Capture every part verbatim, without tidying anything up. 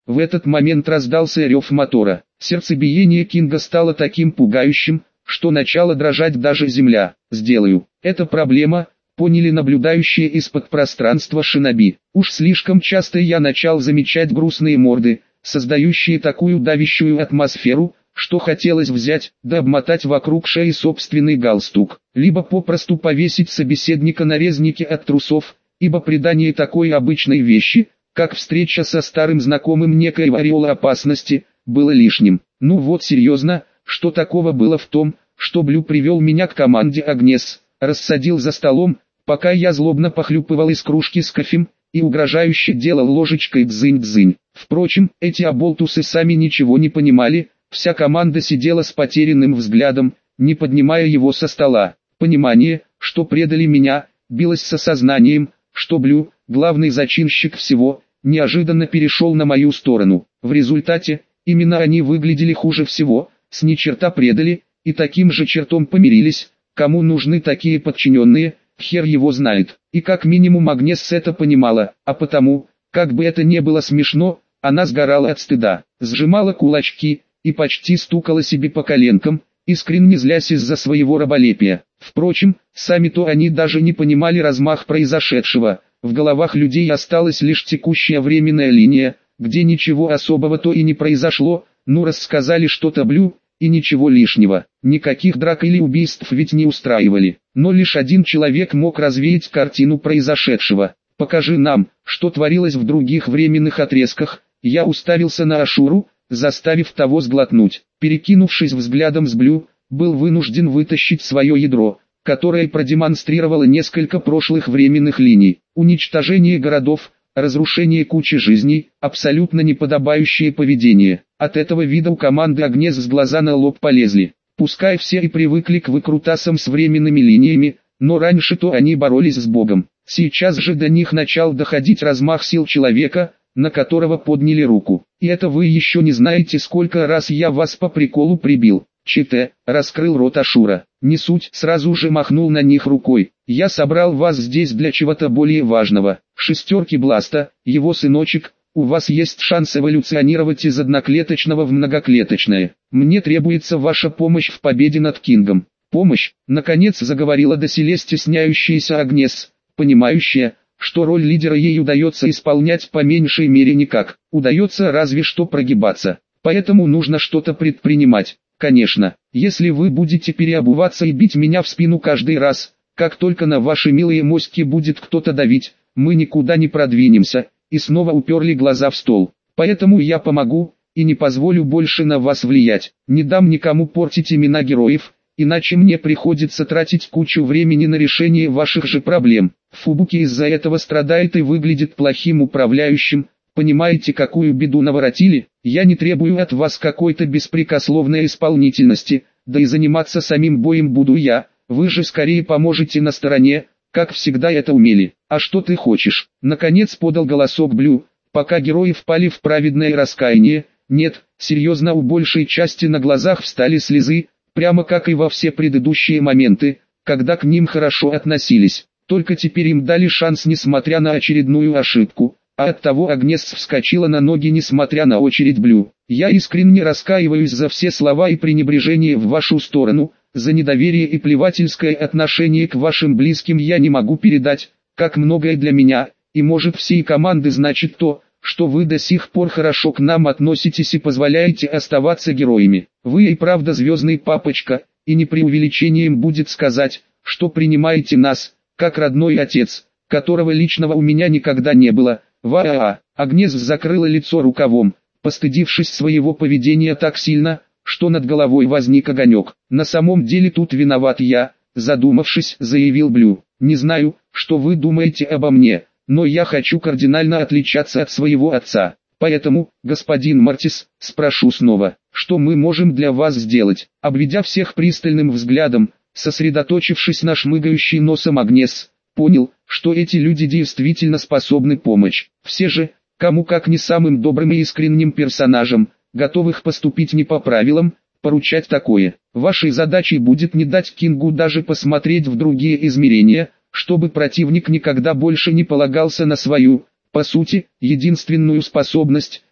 В этот момент раздался рев мотора. Сердцебиение Кинга стало таким пугающим, что начала дрожать даже земля. «Сделаю. Это проблема», — поняли наблюдающие из-под пространства шиноби. Уж слишком часто я начал замечать грустные морды, создающие такую давящую атмосферу, что хотелось взять, да обмотать вокруг шеи собственный галстук, либо попросту повесить собеседника на резнике от трусов, ибо придание такой обычной вещи, как встреча со старым знакомым некоего ореола опасности, было лишним. Ну вот серьезно, что такого было в том, что Блю привел меня к команде Агнес, рассадил за столом, пока я злобно похлюпывал из кружки с кофем, и угрожающе делал ложечкой дзынь-дзынь. Впрочем, эти оболтусы сами ничего не понимали, вся команда сидела с потерянным взглядом, не поднимая его со стола. Понимание, что предали меня, билось с осознанием, что Блю, главный зачинщик всего, неожиданно перешел на мою сторону. В результате, именно они выглядели хуже всего, с ни черта предали, и таким же чертом помирились. Кому нужны такие подчиненные, хер его знает. И как минимум Агнес это понимала, а потому, как бы это ни было смешно, она сгорала от стыда, сжимала кулачки и почти стукала себе по коленкам, искренне злясь из-за своего раболепия. Впрочем, сами-то они даже не понимали размах произошедшего. В головах людей осталась лишь текущая временная линия, где ничего особого-то и не произошло, ну рассказали что-то Блю, и ничего лишнего. Никаких драк или убийств ведь не устраивали. Но лишь один человек мог развеять картину произошедшего. «Покажи нам, что творилось в других временных отрезках». Я уставился на Ашуру, заставив того сглотнуть. Перекинувшись взглядом с Блю, был вынужден вытащить свое ядро, которое продемонстрировало несколько прошлых временных линий. Уничтожение городов, разрушение кучи жизней, абсолютно неподобающее поведение. От этого вида у команды Агнес с глаза на лоб полезли. Пускай все и привыкли к выкрутасам с временными линиями, но раньше-то они боролись с Богом. Сейчас же до них начал доходить размах сил человека, на которого подняли руку. И это вы еще не знаете, сколько раз я вас по приколу прибил. Чите, раскрыл рот Ашура. Не суть, сразу же махнул на них рукой. Я собрал вас здесь для чего-то более важного. Шестерки Бласта, его сыночек, у вас есть шанс эволюционировать из одноклеточного в многоклеточное. Мне требуется ваша помощь в победе над Кингом. Помощь, наконец заговорила доселе стесняющаяся Агнес, понимающая, что роль лидера ей удается исполнять по меньшей мере никак. Удается разве что прогибаться. Поэтому нужно что-то предпринимать. Конечно, если вы будете переобуваться и бить меня в спину каждый раз, как только на ваши милые моськи будет кто-то давить, мы никуда не продвинемся. И снова уперли глаза в стол. Поэтому я помогу, и не позволю больше на вас влиять. Не дам никому портить имена героев, иначе мне приходится тратить кучу времени на решение ваших же проблем. Фубуки из-за этого страдает и выглядит плохим управляющим. Понимаете, какую беду наворотили? Я не требую от вас какой-то беспрекословной исполнительности, да и заниматься самим боем буду я, вы же скорее поможете на стороне, как всегда это умели. А что ты хочешь? Наконец подал голосок Блю, пока герои впали в праведное раскаяние. Нет, серьезно, у большей части на глазах встали слезы, прямо как и во все предыдущие моменты, когда к ним хорошо относились. Только теперь им дали шанс несмотря на очередную ошибку. А оттого Агнес вскочила на ноги несмотря на очередь Блю. Я искренне раскаиваюсь за все слова и пренебрежение в вашу сторону, за недоверие и плевательское отношение к вашим близким я не могу передать, как многое для меня, и может всей команды значит то, что вы до сих пор хорошо к нам относитесь и позволяете оставаться героями. Вы и правда звездный папочка, и не преувеличением будет сказать, что принимаете нас, как родной отец, которого личного у меня никогда не было. Ва-а-а. Агнес закрыла лицо рукавом, постыдившись своего поведения так сильно, что над головой возник огонек. На самом деле тут виноват я, задумавшись, заявил Блю. Не знаю, что вы думаете обо мне, но я хочу кардинально отличаться от своего отца. Поэтому, господин Мартис, спрошу снова, что мы можем для вас сделать? Обведя всех пристальным взглядом, сосредоточившись на шмыгающей носом Агнес, понял, что эти люди действительно способны помочь. Все же, кому как не самым добрым и искренним персонажам, готовых поступить не по правилам, поручать такое. Вашей задачей будет не дать Кингу даже посмотреть в другие измерения, чтобы противник никогда больше не полагался на свою, по сути, единственную способность,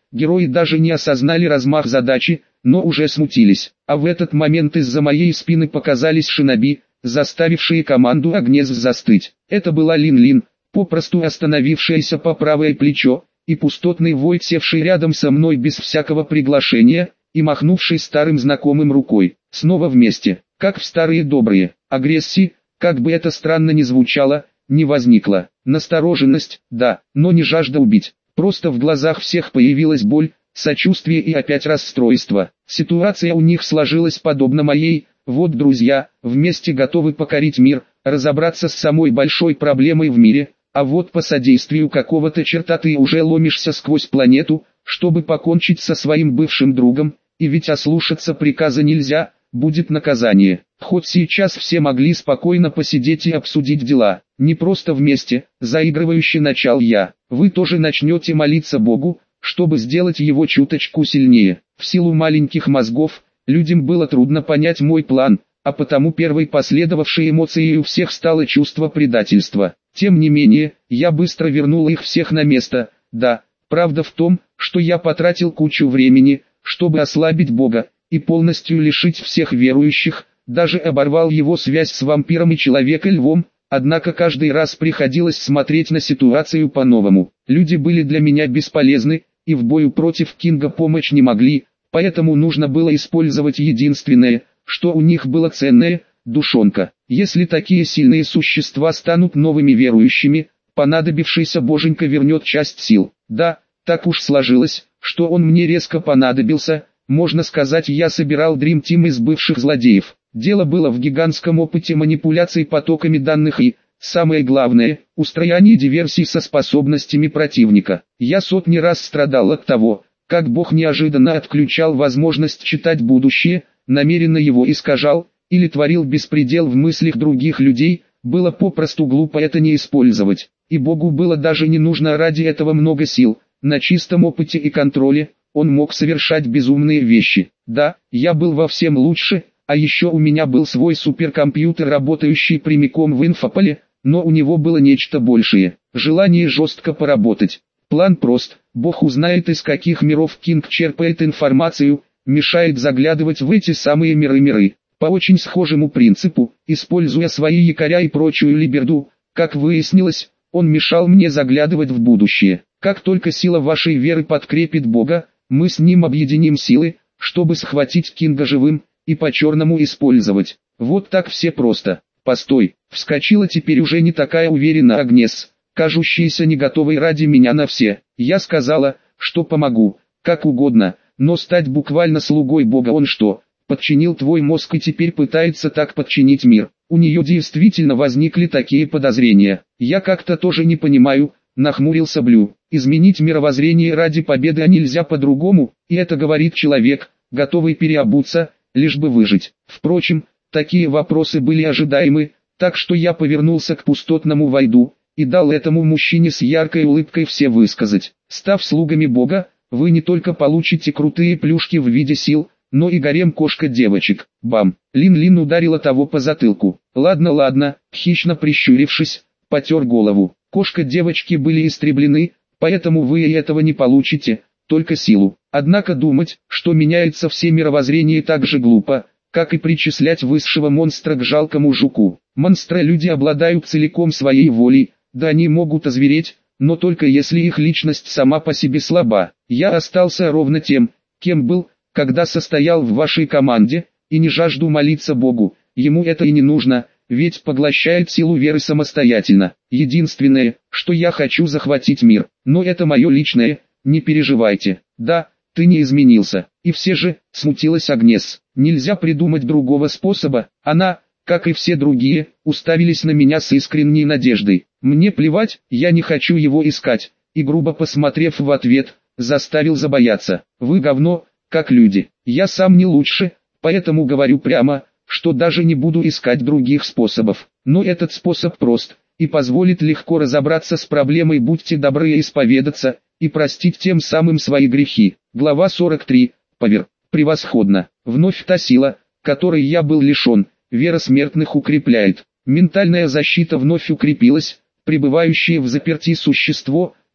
герои даже не осознали размах задачи, но уже смутились. А в этот момент из-за моей спины показались шиноби, заставившие команду Агнес застыть. Это была Лин-Лин, попросту остановившаяся по правое плечо, и пустотный Войд, севший рядом со мной без всякого приглашения, и махнувший старым знакомым рукой. Снова вместе, как в старые добрые. Агрессии, как бы это странно ни звучало, не возникла. Настороженность, да, но не жажда убить. Просто в глазах всех появилась боль, сочувствие и опять расстройство. Ситуация у них сложилась подобно моей. Вот друзья, вместе готовы покорить мир, разобраться с самой большой проблемой в мире, а вот по содействию какого-то черта ты уже ломишься сквозь планету, чтобы покончить со своим бывшим другом, и ведь ослушаться приказа нельзя, будет наказание. Хоть сейчас все могли спокойно посидеть и обсудить дела, не просто вместе, заигрывающе начал я, вы тоже начнете молиться Богу, чтобы сделать его чуточку сильнее. В силу маленьких мозгов, людям было трудно понять мой план, а потому первой последовавшей эмоцией у всех стало чувство предательства. Тем не менее, я быстро вернул их всех на место. Да, правда в том, что я потратил кучу времени, чтобы ослабить Бога, и полностью лишить всех верующих, даже оборвал его связь с вампиром и человека-львом, однако каждый раз приходилось смотреть на ситуацию по-новому. Люди были для меня бесполезны, и в бою против Кинга помочь не могли, поэтому нужно было использовать единственное, что у них было ценное – душонка. Если такие сильные существа станут новыми верующими, понадобившийся боженька вернет часть сил. Да, так уж сложилось, что он мне резко понадобился, можно сказать, я собирал Dream Team из бывших злодеев. Дело было в гигантском опыте манипуляций потоками данных и, самое главное, устроение диверсий со способностями противника. Я сотни раз страдал от того, как Бог неожиданно отключал возможность читать будущее, намеренно его искажал, или творил беспредел в мыслях других людей, было попросту глупо это не использовать. И Богу было даже не нужно ради этого много сил, на чистом опыте и контроле, он мог совершать безумные вещи. Да, я был во всем лучше, а еще у меня был свой суперкомпьютер, работающий прямиком в инфополе, но у него было нечто большее, желание жестко поработать. План прост, Бог узнает, из каких миров Кинг черпает информацию, мешает заглядывать в эти самые миры-миры. По очень схожему принципу, используя свои якоря и прочую либерду, как выяснилось, он мешал мне заглядывать в будущее. Как только сила вашей веры подкрепит Бога, мы с ним объединим силы, чтобы схватить Кинга живым, и по-черному использовать. Вот так все просто. Постой, вскочила теперь уже не такая уверенная Агнес, кажущаяся не готовой ради меня на все. Я сказала, что помогу, как угодно, но стать буквально слугой Бога он что, подчинил твой мозг и теперь пытается так подчинить мир? У нее действительно возникли такие подозрения. Я как-то тоже не понимаю, нахмурился Блю. Изменить мировоззрение ради победы а нельзя по-другому, и это говорит человек, готовый переобуться, лишь бы выжить. Впрочем, такие вопросы были ожидаемы, так что я повернулся к пустотному Войду, и дал этому мужчине с яркой улыбкой все высказать. Став слугами Бога, вы не только получите крутые плюшки в виде сил, но и гарем кошка-девочек. Бам! Лин-Лин ударила того по затылку. Ладно, ладно, хищно прищурившись, потер голову. Кошка-девочки были истреблены, поэтому вы и этого не получите, только силу. Однако думать, что меняется все мировоззрение, так же глупо, как и причислять высшего монстра к жалкому жуку. Монстра-люди обладают целиком своей волей, да они могут озвереть, но только если их личность сама по себе слаба. Я остался ровно тем, кем был, когда состоял в вашей команде, и не жажду молиться Богу, ему это и не нужно, ведь поглощает силу веры самостоятельно. Единственное, что я хочу захватить мир, но это мое личное, не переживайте. Да, ты не изменился, и все же, смутилась Агнес, нельзя придумать другого способа, она, как и все другие, уставились на меня с искренней надеждой. Мне плевать, я не хочу его искать, и грубо посмотрев в ответ, заставил забояться. Вы говно, как люди, я сам не лучше, поэтому говорю прямо, что даже не буду искать других способов. Но этот способ прост, и позволит легко разобраться с проблемой. Будьте добры исповедаться, и простить тем самым свои грехи. Глава сорок три. Повер. Превосходно. Вновь та сила, которой я был лишен, вера смертных укрепляет. Ментальная защита вновь укрепилась, пребывающее в заперти существо,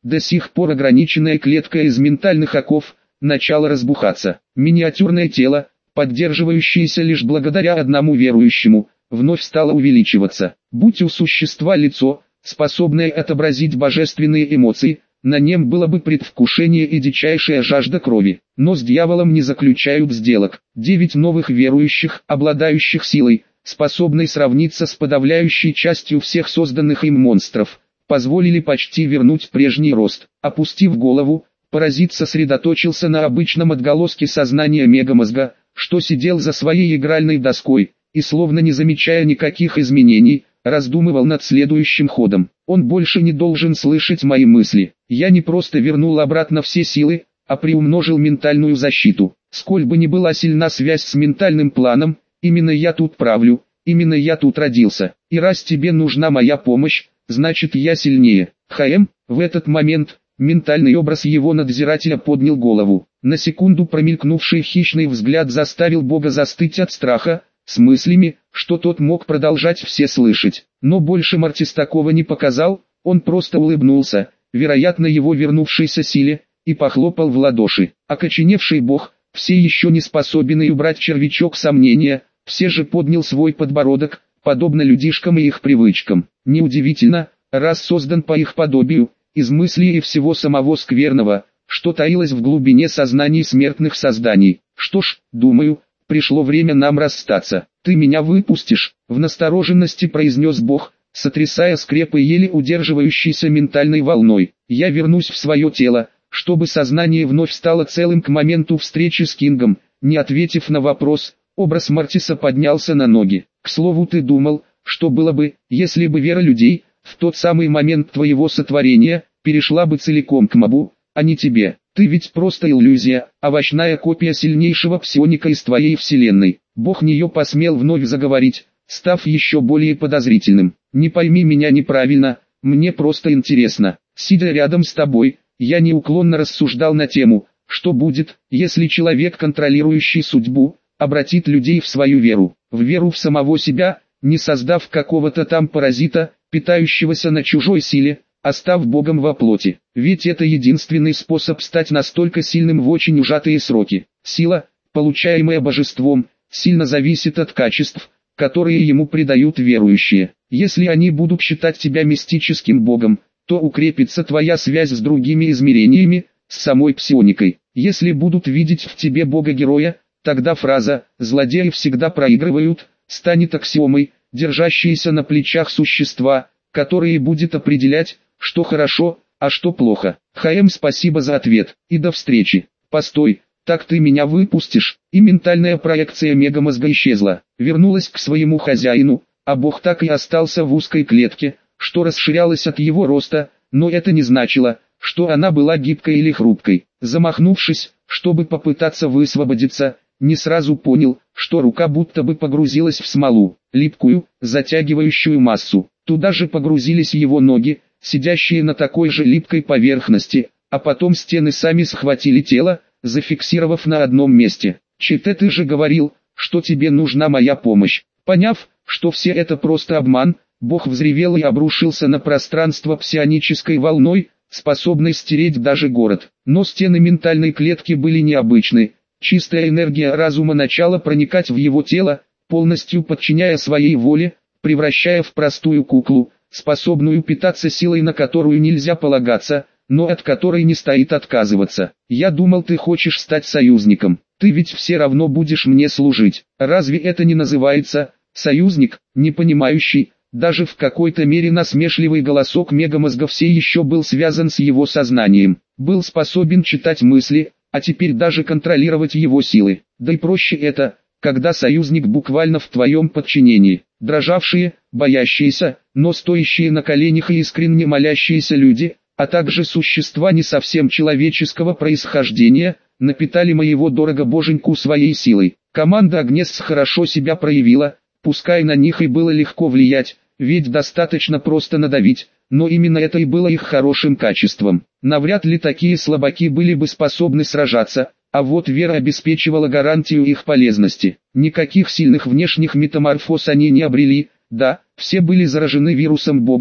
до сих пор ограниченная клетка из ментальных оков, начала разбухаться. Миниатюрное тело, поддерживающееся лишь благодаря одному верующему, вновь стало увеличиваться. Будь у существа лицо, способное отобразить божественные эмоции, на нем было бы предвкушение и дичайшая жажда крови. Но с дьяволом не заключают сделок. Девять новых верующих, обладающих силой, способной сравниться с подавляющей частью всех созданных им монстров, позволили почти вернуть прежний рост. Опустив голову, паразит сосредоточился на обычном отголоске сознания мегамозга, что сидел за своей игральной доской, и словно не замечая никаких изменений, раздумывал над следующим ходом. Он больше не должен слышать мои мысли. Я не просто вернул обратно все силы, а приумножил ментальную защиту. Сколь бы ни была сильна связь с ментальным планом, именно я тут правлю, именно я тут родился. И раз тебе нужна моя помощь, значит я сильнее. ХМ, в этот момент, ментальный образ его надзирателя поднял голову. На секунду промелькнувший хищный взгляд заставил Бога застыть от страха, с мыслями, что тот мог продолжать все слышать. Но больше Мартис такого не показал, он просто улыбнулся, вероятно его вернувшейся силе, и похлопал в ладоши. Окоченевший Бог, все еще не способный убрать червячок сомнения, все же поднял свой подбородок, подобно людишкам и их привычкам. Неудивительно, раз создан по их подобию, из мыслей и всего самого скверного, что таилось в глубине сознаний смертных созданий. Что ж, думаю, пришло время нам расстаться. Ты меня выпустишь, в настороженности произнес Бог, сотрясая скрепы еле удерживающейся ментальной волной. Я вернусь в свое тело, чтобы сознание вновь стало целым к моменту встречи с Кингом. Не ответив на вопрос, образ Мартиса поднялся на ноги. К слову, ты думал, что было бы, если бы вера людей, в тот самый момент твоего сотворения, перешла бы целиком к Мабу, а не тебе. Ты ведь просто иллюзия, овощная копия сильнейшего псионика из твоей вселенной. Бог нее посмел вновь заговорить, став еще более подозрительным. Не пойми меня неправильно, мне просто интересно. Сидя рядом с тобой, я неуклонно рассуждал на тему, что будет, если человек, контролирующий судьбу, обратит людей в свою веру, в веру в самого себя, не создав какого-то там паразита, питающегося на чужой силе, а став Богом во плоти. Ведь это единственный способ стать настолько сильным в очень ужатые сроки. Сила, получаемая божеством, сильно зависит от качеств, которые ему придают верующие. Если они будут считать тебя мистическим Богом, то укрепится твоя связь с другими измерениями, с самой псионикой. Если будут видеть в тебе Бога-героя, тогда фраза «злодеи всегда проигрывают» станет аксиомой, держащейся на плечах существа, которое будет определять, что хорошо, а что плохо. ХМ, спасибо за ответ, и до встречи. Постой, так ты меня выпустишь? И ментальная проекция мегамозга исчезла, вернулась к своему хозяину, а Бог так и остался в узкой клетке, что расширялась от его роста, но это не значило, что она была гибкой или хрупкой. Замахнувшись, чтобы попытаться высвободиться, не сразу понял, что рука будто бы погрузилась в смолу, липкую, затягивающую массу. Туда же погрузились его ноги, сидящие на такой же липкой поверхности, а потом стены сами схватили тело, зафиксировав на одном месте. «Чите, ты же говорил, что тебе нужна моя помощь». Поняв, что все это просто обман, Бог взревел и обрушился на пространство псионической волной, способной стереть даже город. Но стены ментальной клетки были необычны. Чистая энергия разума начала проникать в его тело, полностью подчиняя своей воле, превращая в простую куклу, способную питаться силой, на которую нельзя полагаться, но от которой не стоит отказываться. Я думал, ты хочешь стать союзником. Ты ведь все равно будешь мне служить. Разве это не называется союзник, не понимающий? Даже в какой-то мере насмешливый голосок мегамозга все еще был связан с его сознанием. Был способен читать мысли, а теперь даже контролировать его силы. Да и проще это, когда союзник буквально в твоем подчинении. Дрожавшие, боящиеся, но стоящие на коленях и искренне молящиеся люди, а также существа не совсем человеческого происхождения, напитали моего дорого-боженьку своей силой. Команда Агнес хорошо себя проявила, пускай на них и было легко влиять, ведь достаточно просто надавить, но именно это и было их хорошим качеством. Навряд ли такие слабаки были бы способны сражаться, а вот вера обеспечивала гарантию их полезности. Никаких сильных внешних метаморфоз они не обрели, да, все были заражены вирусом Бога,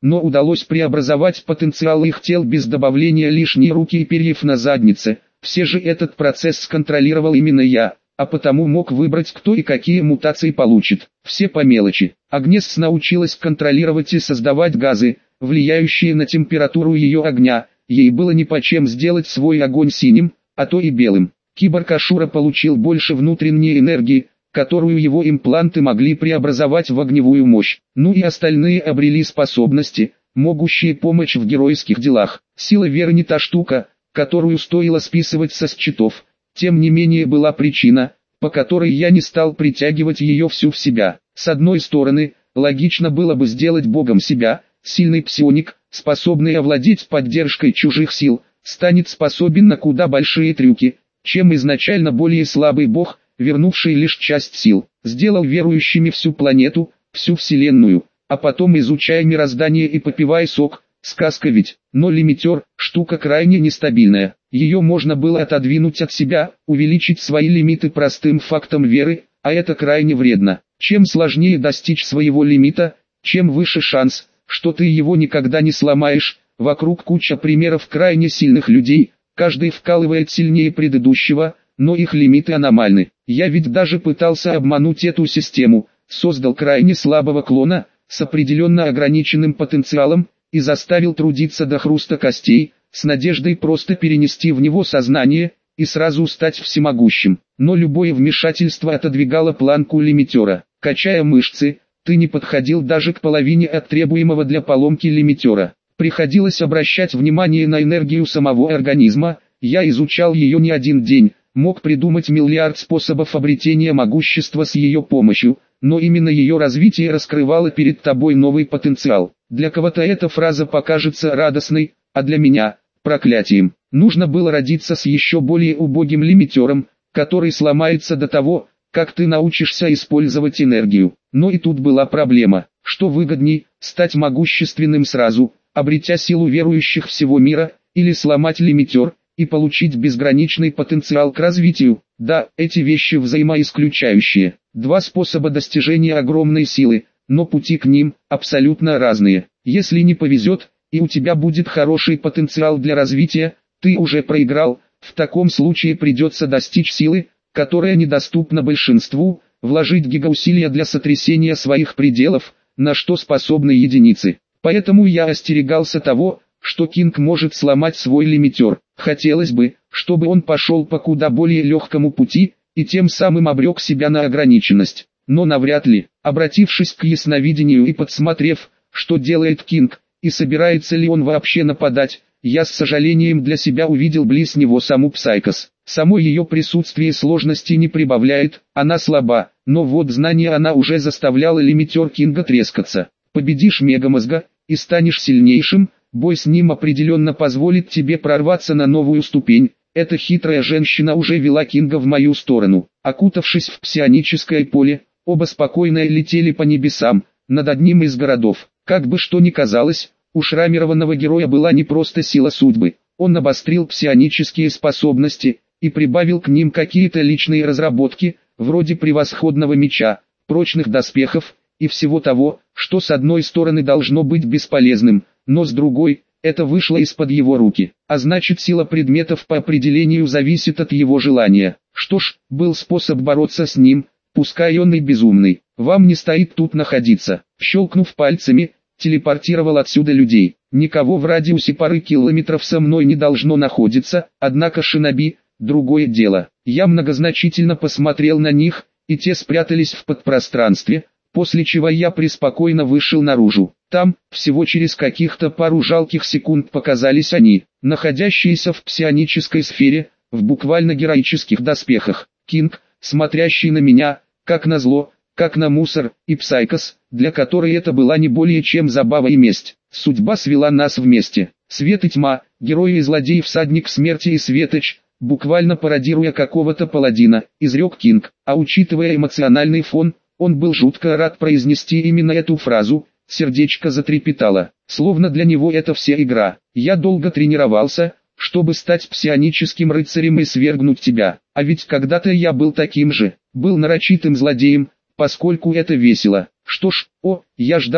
но удалось преобразовать потенциал их тел без добавления лишней руки и перьев на заднице. Все же этот процесс сконтролировал именно я, а потому мог выбрать, кто и какие мутации получит. Все по мелочи. Агнес научилась контролировать и создавать газы, влияющие на температуру ее огня. Ей было нипочем сделать свой огонь синим, а то и белым. Киборг Ашура получил больше внутренней энергии, которую его импланты могли преобразовать в огневую мощь. Ну и остальные обрели способности, могущие помочь в геройских делах. Сила веры не та штука, которую стоило списывать со счетов. Тем не менее была причина, по которой я не стал притягивать ее всю в себя. С одной стороны, логично было бы сделать богом себя. Сильный псионик, способный овладеть поддержкой чужих сил, станет способен на куда большие трюки, чем изначально более слабый бог, вернувший лишь часть сил. Сделал верующими всю планету, всю вселенную, а потом изучая мироздание и попивая сок. Сказка ведь, но лимитер – штука крайне нестабильная. Ее можно было отодвинуть от себя, увеличить свои лимиты простым фактом веры, а это крайне вредно. Чем сложнее достичь своего лимита, чем выше шанс, что ты его никогда не сломаешь. Вокруг куча примеров крайне сильных людей, каждый вкалывает сильнее предыдущего, но их лимиты аномальны. Я ведь даже пытался обмануть эту систему, создал крайне слабого клона, с определенно ограниченным потенциалом, и заставил трудиться до хруста костей, с надеждой просто перенести в него сознание, и сразу стать всемогущим. Но любое вмешательство отодвигало планку лимитера. Качая мышцы, ты не подходил даже к половине от требуемого для поломки лимитера. Приходилось обращать внимание на энергию самого организма. Я изучал ее не один день, мог придумать миллиард способов обретения могущества с ее помощью, но именно ее развитие раскрывало перед тобой новый потенциал. Для кого-то эта фраза покажется радостной, а для меня – проклятием. Нужно было родиться с еще более убогим лимитером, который сломается до того, как ты научишься использовать энергию. Но и тут была проблема. Что выгодней, стать могущественным сразу, обретя силу верующих всего мира, или сломать лимитер и получить безграничный потенциал к развитию? Да, эти вещи взаимоисключающие. Два способа достижения огромной силы, но пути к ним абсолютно разные. Если не повезет, и у тебя будет хороший потенциал для развития, ты уже проиграл. В таком случае придется достичь силы, которая недоступна большинству, вложить гигаусилия для сотрясения своих пределов, на что способны единицы. Поэтому я остерегался того, что Кинг может сломать свой лимитер. Хотелось бы, чтобы он пошел по куда более легкому пути, и тем самым обрек себя на ограниченность. Но навряд ли. Обратившись к ясновидению и подсмотрев, что делает Кинг, и собирается ли он вообще нападать, я с сожалением для себя увидел близ него саму Псайкос. Само ее присутствие сложности не прибавляет, она слаба, но вот знание она уже заставляла лимитер Кинга трескаться. Победишь Мегамозга, и станешь сильнейшим, бой с ним определенно позволит тебе прорваться на новую ступень. Эта хитрая женщина уже вела Кинга в мою сторону. Окутавшись в псионическое поле, оба спокойно летели по небесам, над одним из городов. Как бы что ни казалось, у шрамированного героя была не просто сила судьбы. Он обострил псионические способности и прибавил к ним какие-то личные разработки, вроде превосходного меча, прочных доспехов и всего того, что с одной стороны должно быть бесполезным, но с другой, это вышло из-под его руки. А значит, сила предметов по определению зависит от его желания. Что ж, был способ бороться с ним, пускай он и безумный. Вам не стоит тут находиться. Щелкнув пальцами, телепортировал отсюда людей. Никого в радиусе пары километров со мной не должно находиться, однако шиноби – другое дело. Я многозначительно посмотрел на них, и те спрятались в подпространстве, после чего я преспокойно вышел наружу. Там, всего через каких-то пару жалких секунд показались они, находящиеся в псионической сфере, в буквально героических доспехах. Кинг, смотрящий на меня, как назло, как на мусор, и Псайкос, для которой это была не более чем забава и месть. Судьба свела нас вместе. Свет и тьма, герой и злодей, всадник смерти и светоч, буквально пародируя какого-то паладина, изрек Кинг. А учитывая эмоциональный фон, он был жутко рад произнести именно эту фразу. Сердечко затрепетало, словно для него это вся игра. Я долго тренировался, чтобы стать псионическим рыцарем и свергнуть тебя. А ведь когда-то я был таким же, был нарочитым злодеем, поскольку это весело. Что ж, о, я ждал,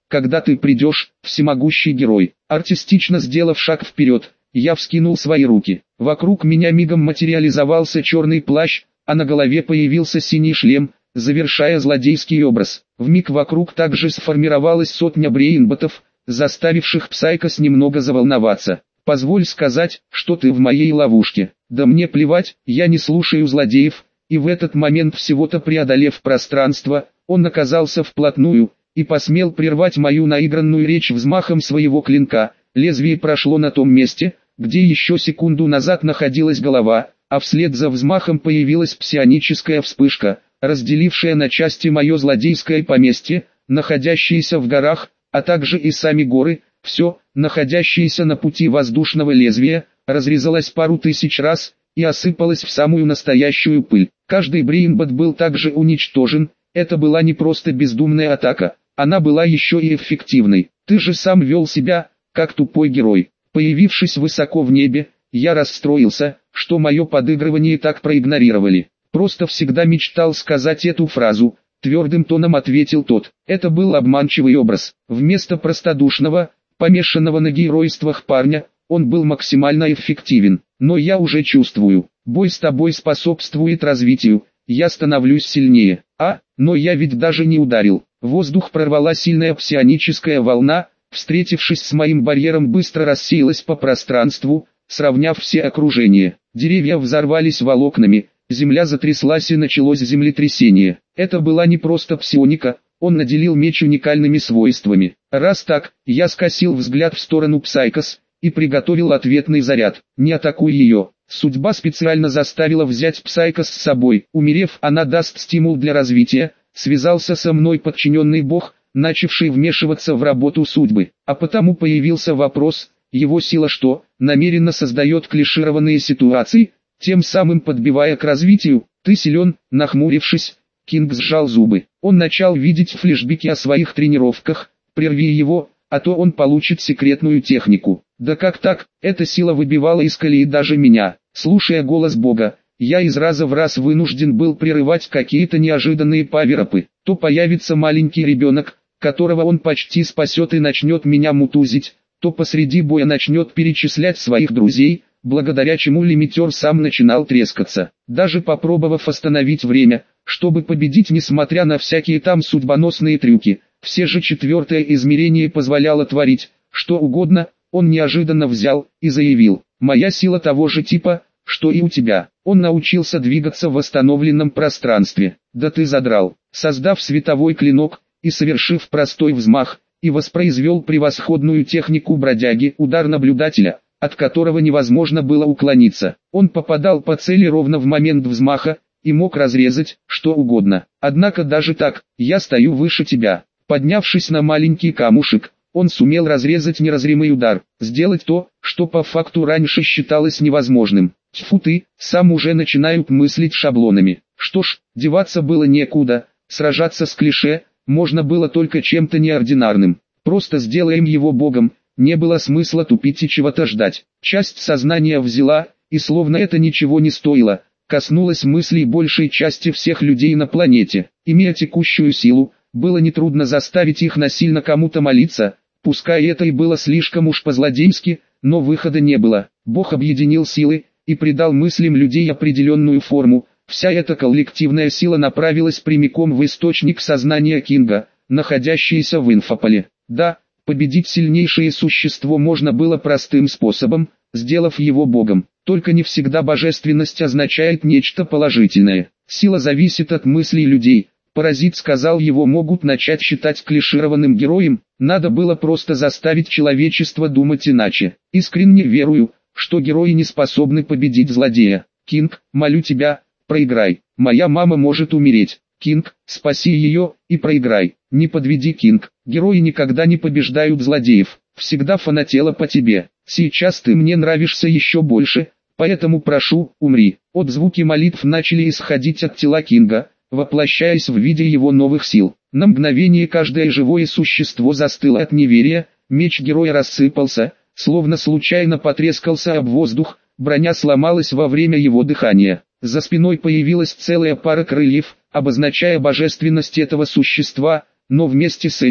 когда ты придешь, всемогущий герой». Артистично сделав шаг вперед, я вскинул свои руки. Вокруг меня мигом материализовался черный плащ, а на голове появился синий шлем, завершая злодейский образ. Вмиг вокруг также сформировалась сотня брейнботов, заставивших Псайкос немного заволноваться. «Позволь сказать, что ты в моей ловушке». «Да мне плевать, я не слушаю злодеев», и в этот момент, всего-то преодолев пространство, он оказался вплотную, и посмел прервать мою наигранную речь взмахом своего клинка. Лезвие прошло на том месте, где еще секунду назад находилась голова, а вслед за взмахом появилась псионическая вспышка, разделившая на части мое злодейское поместье, находящееся в горах, а также и сами горы. Все, находящееся на пути воздушного лезвия, разрезалось пару тысяч раз и осыпалось в самую настоящую пыль. Каждый брейнбот был также уничтожен. Это была не просто бездумная атака, она была еще и эффективной. Ты же сам вел себя, как тупой герой. Появившись высоко в небе, я расстроился, что мое подыгрывание так проигнорировали. Просто всегда мечтал сказать эту фразу, твердым тоном ответил тот. Это был обманчивый образ. Вместо простодушного, помешанного на геройствах парня, он был максимально эффективен. Но я уже чувствую, бой с тобой способствует развитию, я становлюсь сильнее. А, но я ведь даже не ударил. Воздух прорвала сильная псионическая волна, встретившись с моим барьером, быстро рассеялась по пространству, сравняв все окружения. Деревья взорвались волокнами, земля затряслась и началось землетрясение. Это была не просто псионика, он наделил меч уникальными свойствами. Раз так, я скосил взгляд в сторону Псайкос и приготовил ответный заряд. Не атакуй ее. Судьба специально заставила взять Псайкос с собой. Умерев, она даст стимул для развития. Связался со мной подчиненный бог, начавший вмешиваться в работу судьбы. А потому появился вопрос, его сила что, намеренно создает клишированные ситуации, тем самым подбивая к развитию? Ты силен, нахмурившись, Кинг сжал зубы. Он начал видеть флешбеки о своих тренировках, прерви его, а то он получит секретную технику. Да как так, эта сила выбивала из колеи даже меня. Слушая голос Бога, я из раза в раз вынужден был прерывать какие-то неожиданные паверопы. То появится маленький ребенок, которого он почти спасет и начнет меня мутузить, то посреди боя начнет перечислять своих друзей, благодаря чему лимитер сам начинал трескаться. Даже попробовав остановить время, чтобы победить несмотря на всякие там судьбоносные трюки, все же четвертое измерение позволяло творить, что угодно. Он неожиданно взял и заявил: «Моя сила того же типа, что и у тебя». Он научился двигаться в восстановленном пространстве. Да ты задрал. Создав световой клинок и совершив простой взмах, и воспроизвел превосходную технику бродяги, удар наблюдателя, от которого невозможно было уклониться. Он попадал по цели ровно в момент взмаха и мог разрезать что угодно. Однако даже так, я стою выше тебя. Поднявшись на маленький камушек, он сумел разрезать неразрезимый удар, сделать то, что по факту раньше считалось невозможным. Тьфу ты, сам уже начинают мыслить шаблонами. Что ж, деваться было некуда, сражаться с клише можно было только чем-то неординарным. Просто сделаем его богом, не было смысла тупить и чего-то ждать. Часть сознания взяла, и словно это ничего не стоило, коснулась мыслей большей части всех людей на планете. Имея текущую силу, было нетрудно заставить их насильно кому-то молиться, пускай это и было слишком уж по-злодейски, но выхода не было. Бог объединил силы и придал мыслям людей определенную форму. Вся эта коллективная сила направилась прямиком в источник сознания Кинга, находящийся в инфополе. Да, победить сильнейшее существо можно было простым способом, сделав его богом. Только не всегда божественность означает нечто положительное. Сила зависит от мыслей людей. Паразит сказал, его могут начать считать клишированным героем, надо было просто заставить человечество думать иначе. Искренне верую, что герои не способны победить злодея. Кинг, молю тебя, проиграй. Моя мама может умереть. Кинг, спаси ее и проиграй. Не подведи, Кинг. Герои никогда не побеждают злодеев. Всегда фанатела по тебе. Сейчас ты мне нравишься еще больше, поэтому прошу, умри. Отзвуки молитв начали исходить от тела Кинга, воплощаясь в виде его новых сил. На мгновение каждое живое существо застыло от неверия, меч героя рассыпался, словно случайно потрескался об воздух, броня сломалась во время его дыхания. За спиной появилась целая пара крыльев, обозначая божественность этого существа, но вместе с этим,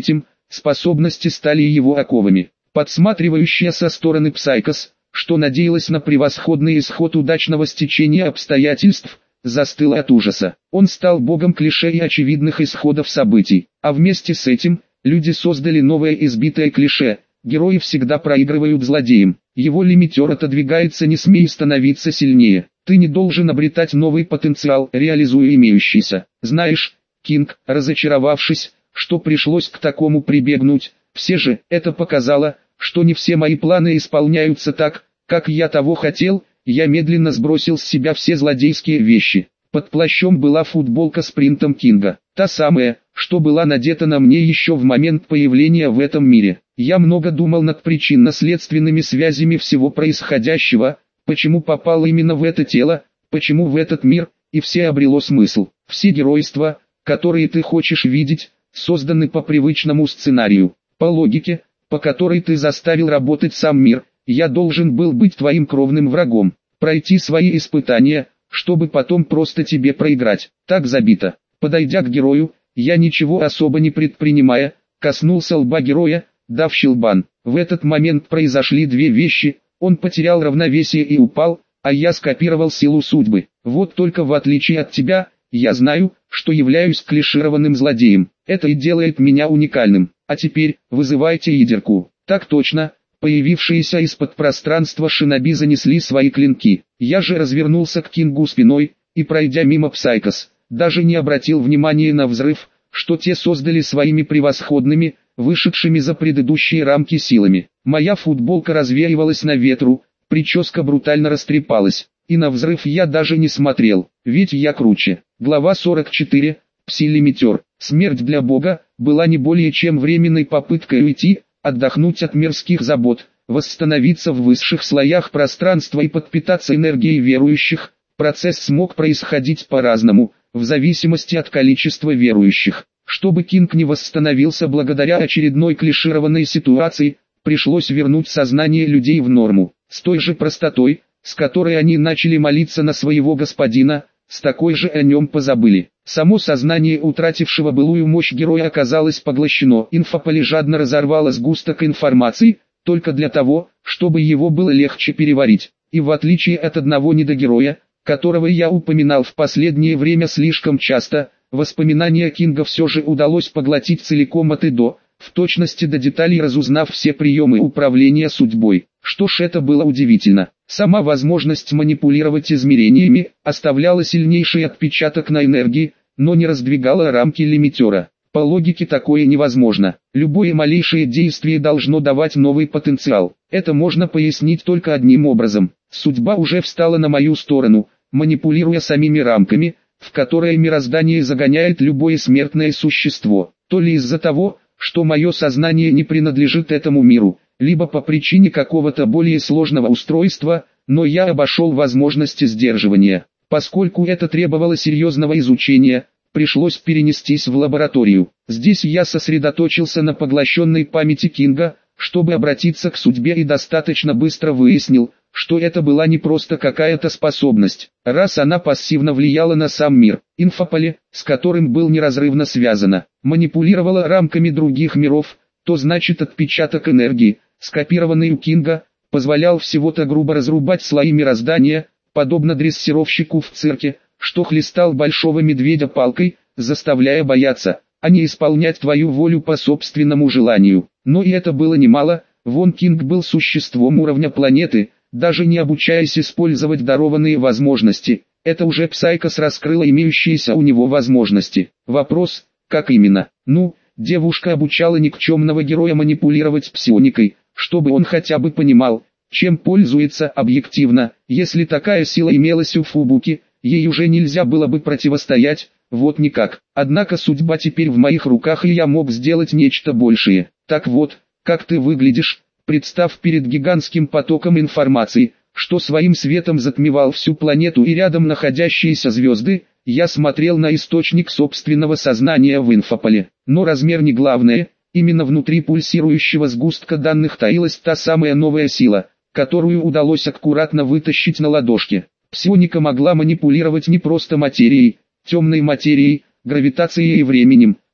способности стали его оковами. Подсматривающая со стороны Псайкос, что надеялась на превосходный исход удачного стечения обстоятельств, застыл от ужаса. Он стал богом клише и очевидных исходов событий, а вместе с этим, люди создали новое избитое клише: герои всегда проигрывают злодеям. Его лимитер отодвигается: не смей становиться сильнее. Ты не должен обретать новый потенциал, реализуя имеющийся. Знаешь, Кинг, разочаровавшись, что пришлось к такому прибегнуть, все же, это показало, что не все мои планы исполняются так, как я того хотел. Я медленно сбросил с себя все злодейские вещи. Под плащом была футболка с принтом Кинга, та самая, что была надета на мне еще в момент появления в этом мире. Я много думал над причинно-следственными связями всего происходящего, почему попал именно в это тело, почему в этот мир, и все обрело смысл. Все геройства, которые ты хочешь видеть, созданы по привычному сценарию, по логике, по которой ты заставил работать сам мир. Я должен был быть твоим кровным врагом, пройти свои испытания, чтобы потом просто тебе проиграть. Так забито. Подойдя к герою, я, ничего особо не предпринимая, коснулся лба героя, дав щелбан. В этот момент произошли две вещи: он потерял равновесие и упал, а я скопировал силу судьбы. Вот только в отличие от тебя, я знаю, что являюсь клишированным злодеем. Это и делает меня уникальным. А теперь, вызывайте ядерку. Так точно. Появившиеся из-под пространства шиноби занесли свои клинки. Я же развернулся к Кингу спиной, и, пройдя мимо Псайкос, даже не обратил внимания на взрыв, что те создали своими превосходными, вышедшими за предыдущие рамки силами. Моя футболка развеивалась на ветру, прическа брутально растрепалась, и на взрыв я даже не смотрел, ведь я круче. Глава сорок четыре. Пси-лимитер. Смерть для Бога была не более чем временной попыткой уйти, отдохнуть от мирских забот, восстановиться в высших слоях пространства и подпитаться энергией верующих. Процесс смог происходить по-разному, в зависимости от количества верующих. Чтобы Кинг не восстановился благодаря очередной клишированной ситуации, пришлось вернуть сознание людей в норму, с той же простотой, с которой они начали молиться на своего господина, с такой же о нем позабыли. Само сознание утратившего былую мощь героя оказалось поглощено. Инфополе жадно разорвало сгусток информации, только для того, чтобы его было легче переварить. И в отличие от одного недогероя, которого я упоминал в последнее время слишком часто, воспоминания Кинга все же удалось поглотить целиком от и до, в точности до деталей разузнав все приемы управления судьбой. Что ж, это было удивительно. Сама возможность манипулировать измерениями оставляла сильнейший отпечаток на энергии, но не раздвигала рамки лимитера. По логике такое невозможно. Любое малейшее действие должно давать новый потенциал. Это можно пояснить только одним образом. Судьба уже встала на мою сторону, манипулируя самими рамками, в которые мироздание загоняет любое смертное существо. То ли из-за того, что мое сознание не принадлежит этому миру, либо по причине какого-то более сложного устройства, но я обошел возможности сдерживания. Поскольку это требовало серьезного изучения, пришлось перенестись в лабораторию. Здесь я сосредоточился на поглощенной памяти Кинга, чтобы обратиться к судьбе, и достаточно быстро выяснил, что это была не просто какая-то способность, раз она пассивно влияла на сам мир. Инфополе, с которым был неразрывно связано, манипулировала рамками других миров, то значит отпечаток энергии, скопированный у Кинга, позволял всего-то грубо разрубать слои мироздания, подобно дрессировщику в цирке, что хлестал большого медведя палкой, заставляя бояться, а не исполнять твою волю по собственному желанию. Но и это было немало. Вон Кинг был существом уровня планеты, даже не обучаясь использовать дарованные возможности. Это уже Псайкос раскрыла имеющиеся у него возможности. Вопрос, как именно? Ну, девушка обучала никчемного героя манипулировать псионикой, чтобы он хотя бы понимал, чем пользуется объективно. Если такая сила имелась у Фубуки, ей уже нельзя было бы противостоять, вот никак. Однако судьба теперь в моих руках, и я мог сделать нечто большее. Так вот, как ты выглядишь, представ перед гигантским потоком информации, что своим светом затмевал всю планету и рядом находящиеся звезды. Я смотрел на источник собственного сознания в инфополе. Но размер не главное, именно внутри пульсирующего сгустка данных таилась та самая новая сила, которую удалось аккуратно вытащить на ладошке. Псионика могла манипулировать не просто материей, темной материей, гравитацией и временем,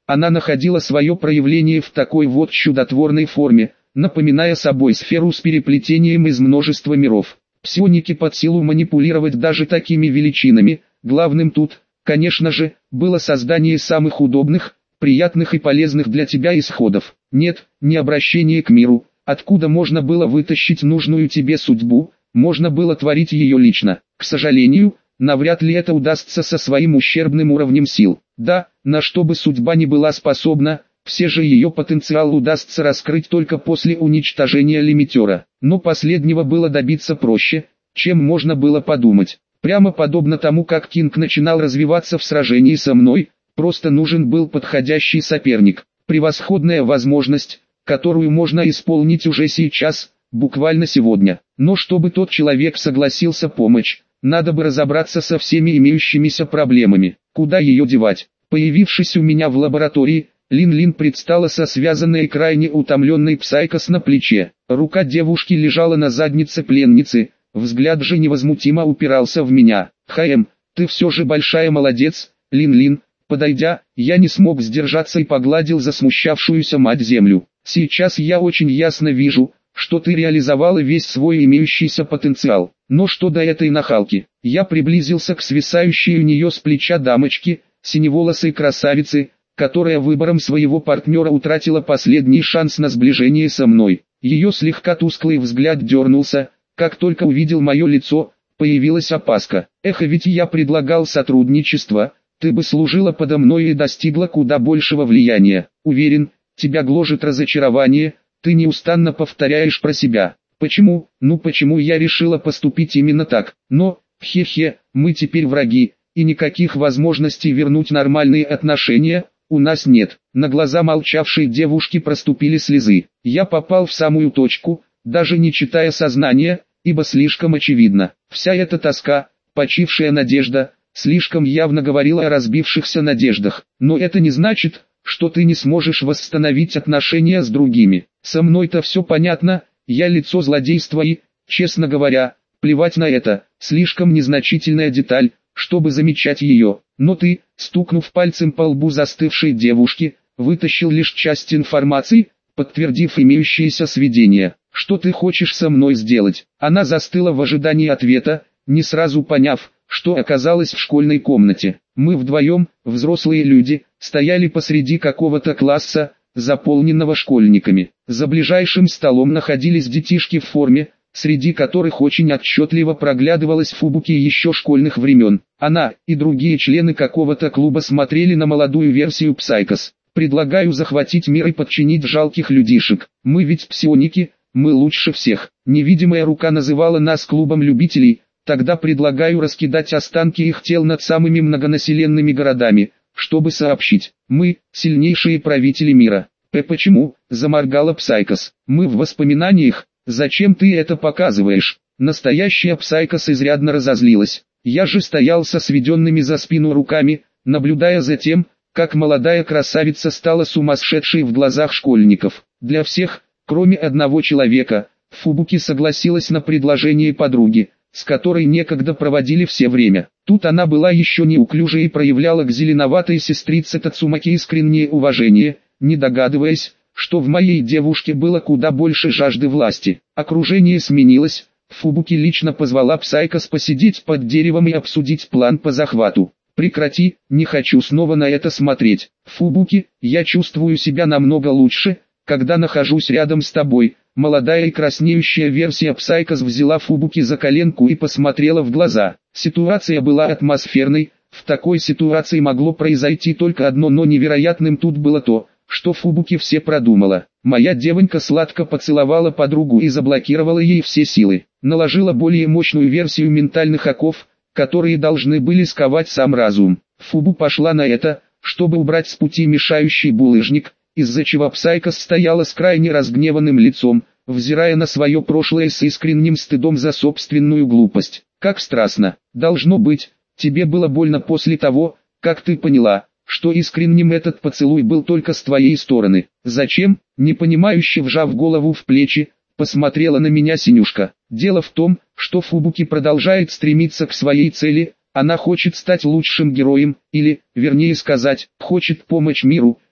Она находила свое проявление в такой вот чудотворной форме, напоминая собой сферу с переплетением из множества миров. Псионике под силу манипулировать даже такими величинами, главным тут, конечно же, было создание самых удобных, приятных и полезных для тебя исходов. Нет, не обращение к миру, откуда можно было вытащить нужную тебе судьбу, можно было творить ее лично. К сожалению, навряд ли это удастся со своим ущербным уровнем сил. Да, на что бы судьба ни была способна, все же ее потенциал удастся раскрыть только после уничтожения лимитера. Но последнего было добиться проще, чем можно было подумать. Прямо подобно тому, как Кинг начинал развиваться в сражении со мной, просто нужен был подходящий соперник. Превосходная возможность, которую можно исполнить уже сейчас, буквально сегодня. Но чтобы тот человек согласился помочь, надо бы разобраться со всеми имеющимися проблемами. Куда ее девать? Появившись у меня в лаборатории, Лин-Лин предстала со связанной крайне утомленной Псайкос на плече. Рука девушки лежала на заднице пленницы, взгляд же невозмутимо упирался в меня. «Хаэм, ты все же большая молодец, Лин-Лин». Подойдя, я не смог сдержаться и погладил засмущавшуюся мать землю. «Сейчас я очень ясно вижу, что ты реализовала весь свой имеющийся потенциал. Но что до этой нахалки?» Я приблизился к свисающей у нее с плеча дамочке, синеволосой красавице, которая выбором своего партнера утратила последний шанс на сближение со мной. Ее слегка тусклый взгляд дернулся, как только увидел мое лицо, появилась опаска. «Эх, ведь я предлагал сотрудничество, ты бы служила подо мной и достигла куда большего влияния. Уверен, тебя гложет разочарование, ты неустанно повторяешь про себя. Почему? Ну почему я решила поступить именно так? Но, хе-хе, мы теперь враги, и никаких возможностей вернуть нормальные отношения у нас нет». На глаза молчавшей девушки проступили слезы. Я попал в самую точку, даже не читая сознания, ибо слишком очевидно. Вся эта тоска, почившая надежда, слишком явно говорила о разбившихся надеждах. Но это не значит, что ты не сможешь восстановить отношения с другими. Со мной-то все понятно, я лицо злодейства и, честно говоря, плевать на это, слишком незначительная деталь, чтобы замечать ее. Но ты, стукнув пальцем по лбу застывшей девушки, вытащил лишь часть информации, подтвердив имеющиеся сведения. Что ты хочешь со мной сделать? Она застыла в ожидании ответа, не сразу поняв, что оказалось в школьной комнате. Мы вдвоем, взрослые люди, стояли посреди какого-то класса, заполненного школьниками. За ближайшим столом находились детишки в форме, среди которых очень отчетливо проглядывалась Фубуки еще школьных времен. Она и другие члены какого-то клуба смотрели на молодую версию Псайкос. «Предлагаю захватить мир и подчинить жалких людишек. Мы ведь псионики, мы лучше всех». Невидимая рука называла нас клубом любителей. Тогда предлагаю раскидать останки их тел над самыми многонаселенными городами, чтобы сообщить: мы – сильнейшие правители мира. «П почему?» – заморгала Псайкос. «Мы в воспоминаниях. Зачем ты это показываешь?» Настоящая Псайкос изрядно разозлилась. Я же стоял со сведенными за спину руками, наблюдая за тем, как молодая красавица стала сумасшедшей в глазах школьников. Для всех, кроме одного человека, Фубуки согласилась на предложение подруги, с которой некогда проводили все время. Тут она была еще неуклюжей и проявляла к зеленоватой сестрице Тацумаки искреннее уважение, не догадываясь, что в моей девушке было куда больше жажды власти. Окружение сменилось, Фубуки лично позвала Псайкос посидеть под деревом и обсудить план по захвату. «Прекрати, не хочу снова на это смотреть. Фубуки, я чувствую себя намного лучше, когда нахожусь рядом с тобой». Молодая и краснеющая версия Псайкос взяла Фубуки за коленку и посмотрела в глаза. Ситуация была атмосферной, в такой ситуации могло произойти только одно, но невероятным тут было то, что Фубуки все продумала. Моя девонька сладко поцеловала подругу и заблокировала ей все силы. Наложила более мощную версию ментальных оков, которые должны были сковать сам разум. Фубу пошла на это, чтобы убрать с пути мешающий булыжник, из-за чего Псайкос стояла с крайне разгневанным лицом, взирая на свое прошлое с искренним стыдом за собственную глупость. «Как страстно! Должно быть, тебе было больно после того, как ты поняла, что искренним этот поцелуй был только с твоей стороны. Зачем?» Непонимающе вжав голову в плечи, посмотрела на меня Синюшка. «Дело в том, что Фубуки продолжает стремиться к своей цели, она хочет стать лучшим героем, или, вернее сказать, хочет помочь миру,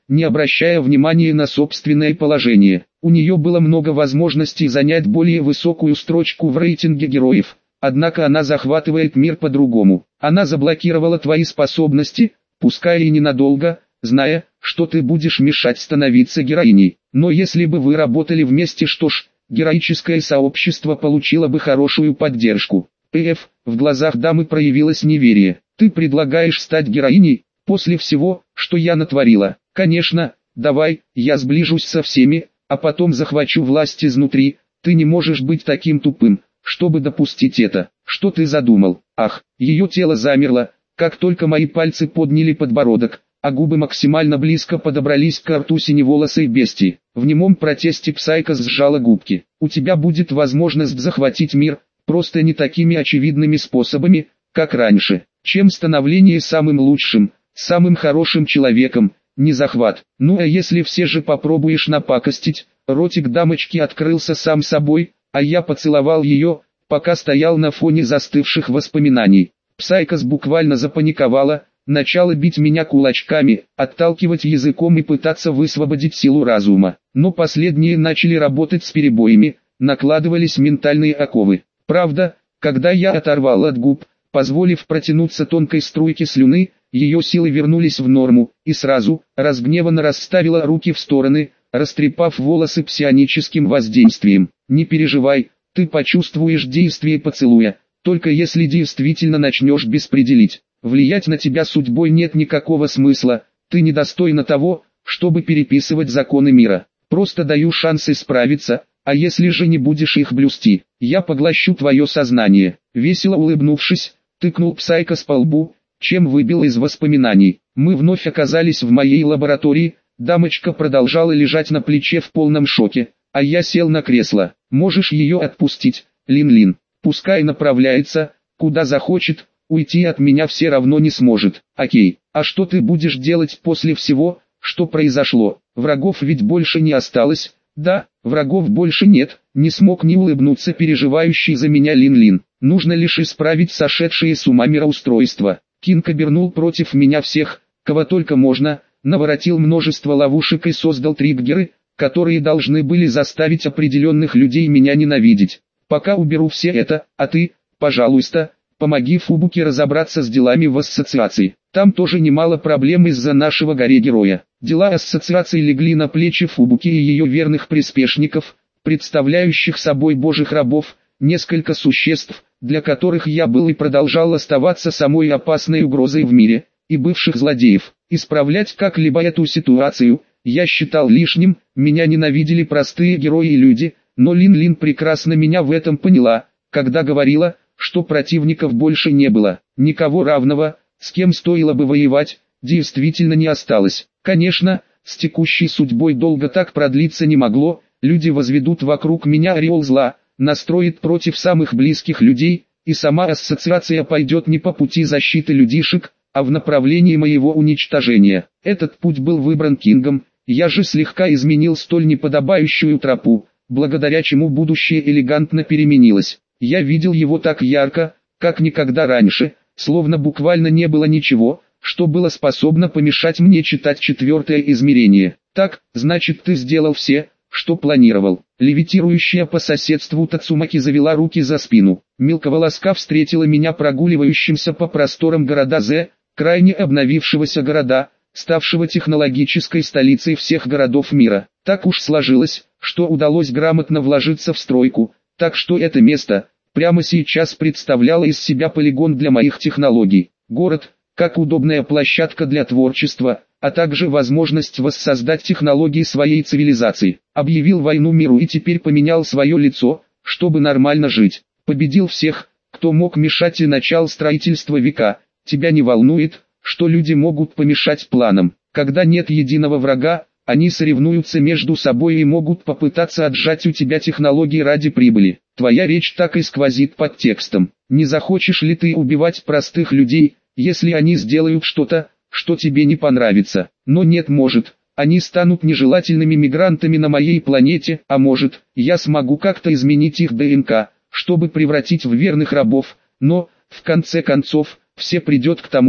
не обращая внимания на собственное положение. У нее было много возможностей занять более высокую строчку в рейтинге героев, однако она захватывает мир по-другому. Она заблокировала твои способности, пускай и ненадолго, зная, что ты будешь мешать становиться героиней. Но если бы вы работали вместе, что ж, героическое сообщество получило бы хорошую поддержку. П.Ф. В глазах дамы проявилось неверие. Ты предлагаешь стать героиней, после всего, что я натворила? Конечно, давай, я сближусь со всеми, а потом захвачу власть изнутри. Ты не можешь быть таким тупым, чтобы допустить это. Что ты задумал? Ах, ее тело замерло, как только мои пальцы подняли подбородок, а губы максимально близко подобрались к рту синеволосой бестии. В немом протесте Псайка сжала губки. У тебя будет возможность захватить мир, просто не такими очевидными способами, как раньше. Чем становление самым лучшим, самым хорошим человеком, не захват. Ну а если все же попробуешь напакостить? Ротик дамочки открылся сам собой, а я поцеловал ее, пока стоял на фоне застывших воспоминаний. Псайкос буквально запаниковала, начала бить меня кулачками, отталкивать языком и пытаться высвободить силу разума. Но последние начали работать с перебоями, накладывались ментальные оковы. Правда, когда я оторвал от губ, позволив протянуться тонкой струйке слюны, ее силы вернулись в норму, и сразу, разгневанно расставила руки в стороны, растрепав волосы псионическим воздействием. Не переживай, ты почувствуешь действие поцелуя, только если действительно начнешь беспределить. Влиять на тебя судьбой нет никакого смысла, ты недостойна того, чтобы переписывать законы мира. Просто даю шанс исправиться, а если же не будешь их блюсти, я поглощу твое сознание. Весело улыбнувшись, тыкнул Псайкос по лбу, чем выбил из воспоминаний. Мы вновь оказались в моей лаборатории, дамочка продолжала лежать на плече в полном шоке, а я сел на кресло. Можешь ее отпустить, Лин-Лин, пускай направляется, куда захочет, уйти от меня все равно не сможет. Окей, а что ты будешь делать после всего, что произошло? Врагов ведь больше не осталось. Да, врагов больше нет, не смог не улыбнуться переживающий за меня Лин-Лин. Нужно лишь исправить сошедшие с ума мироустройство. Кинг обернул против меня всех, кого только можно, наворотил множество ловушек и создал триггеры, которые должны были заставить определенных людей меня ненавидеть. Пока уберу все это, а ты, пожалуйста, помоги Фубуке разобраться с делами в ассоциации. Там тоже немало проблем из-за нашего горе-героя. Дела ассоциации легли на плечи Фубуки и ее верных приспешников, представляющих собой божьих рабов, несколько существ, для которых я был и продолжал оставаться самой опасной угрозой в мире, и бывших злодеев. Исправлять как-либо эту ситуацию, я считал лишним, меня ненавидели простые герои и люди, но Лин-Лин прекрасно меня в этом поняла, когда говорила, что противников больше не было, никого равного, с кем стоило бы воевать, действительно не осталось. Конечно, с текущей судьбой долго так продлиться не могло, люди возведут вокруг меня ореол зла, настроит против самых близких людей, и сама ассоциация пойдет не по пути защиты людишек, а в направлении моего уничтожения. Этот путь был выбран Кингом, я же слегка изменил столь неподобающую тропу, благодаря чему будущее элегантно переменилось. Я видел его так ярко, как никогда раньше, словно буквально не было ничего, что было способно помешать мне читать четвертое измерение. Так, значит, ты сделал все, что планировал. Левитирующая по соседству Тацумаки завела руки за спину. Мелковолоска встретила меня прогуливающимся по просторам города З, крайне обновившегося города, ставшего технологической столицей всех городов мира. Так уж сложилось, что удалось грамотно вложиться в стройку, так что это место прямо сейчас представляло из себя полигон для моих технологий. Город, как удобная площадка для творчества, а также возможность воссоздать технологии своей цивилизации. Объявил войну миру и теперь поменял свое лицо, чтобы нормально жить. Победил всех, кто мог мешать, и начал строительство века. Тебя не волнует, что люди могут помешать планам. Когда нет единого врага, они соревнуются между собой и могут попытаться отжать у тебя технологии ради прибыли. Твоя речь так и сквозит под текстом. Не захочешь ли ты убивать простых людей, если они сделают что-то, что тебе не понравится? Но нет, может, они станут нежелательными мигрантами на моей планете, а может, я смогу как-то изменить их ДНК, чтобы превратить в верных рабов, но, в конце концов, все придет к тому,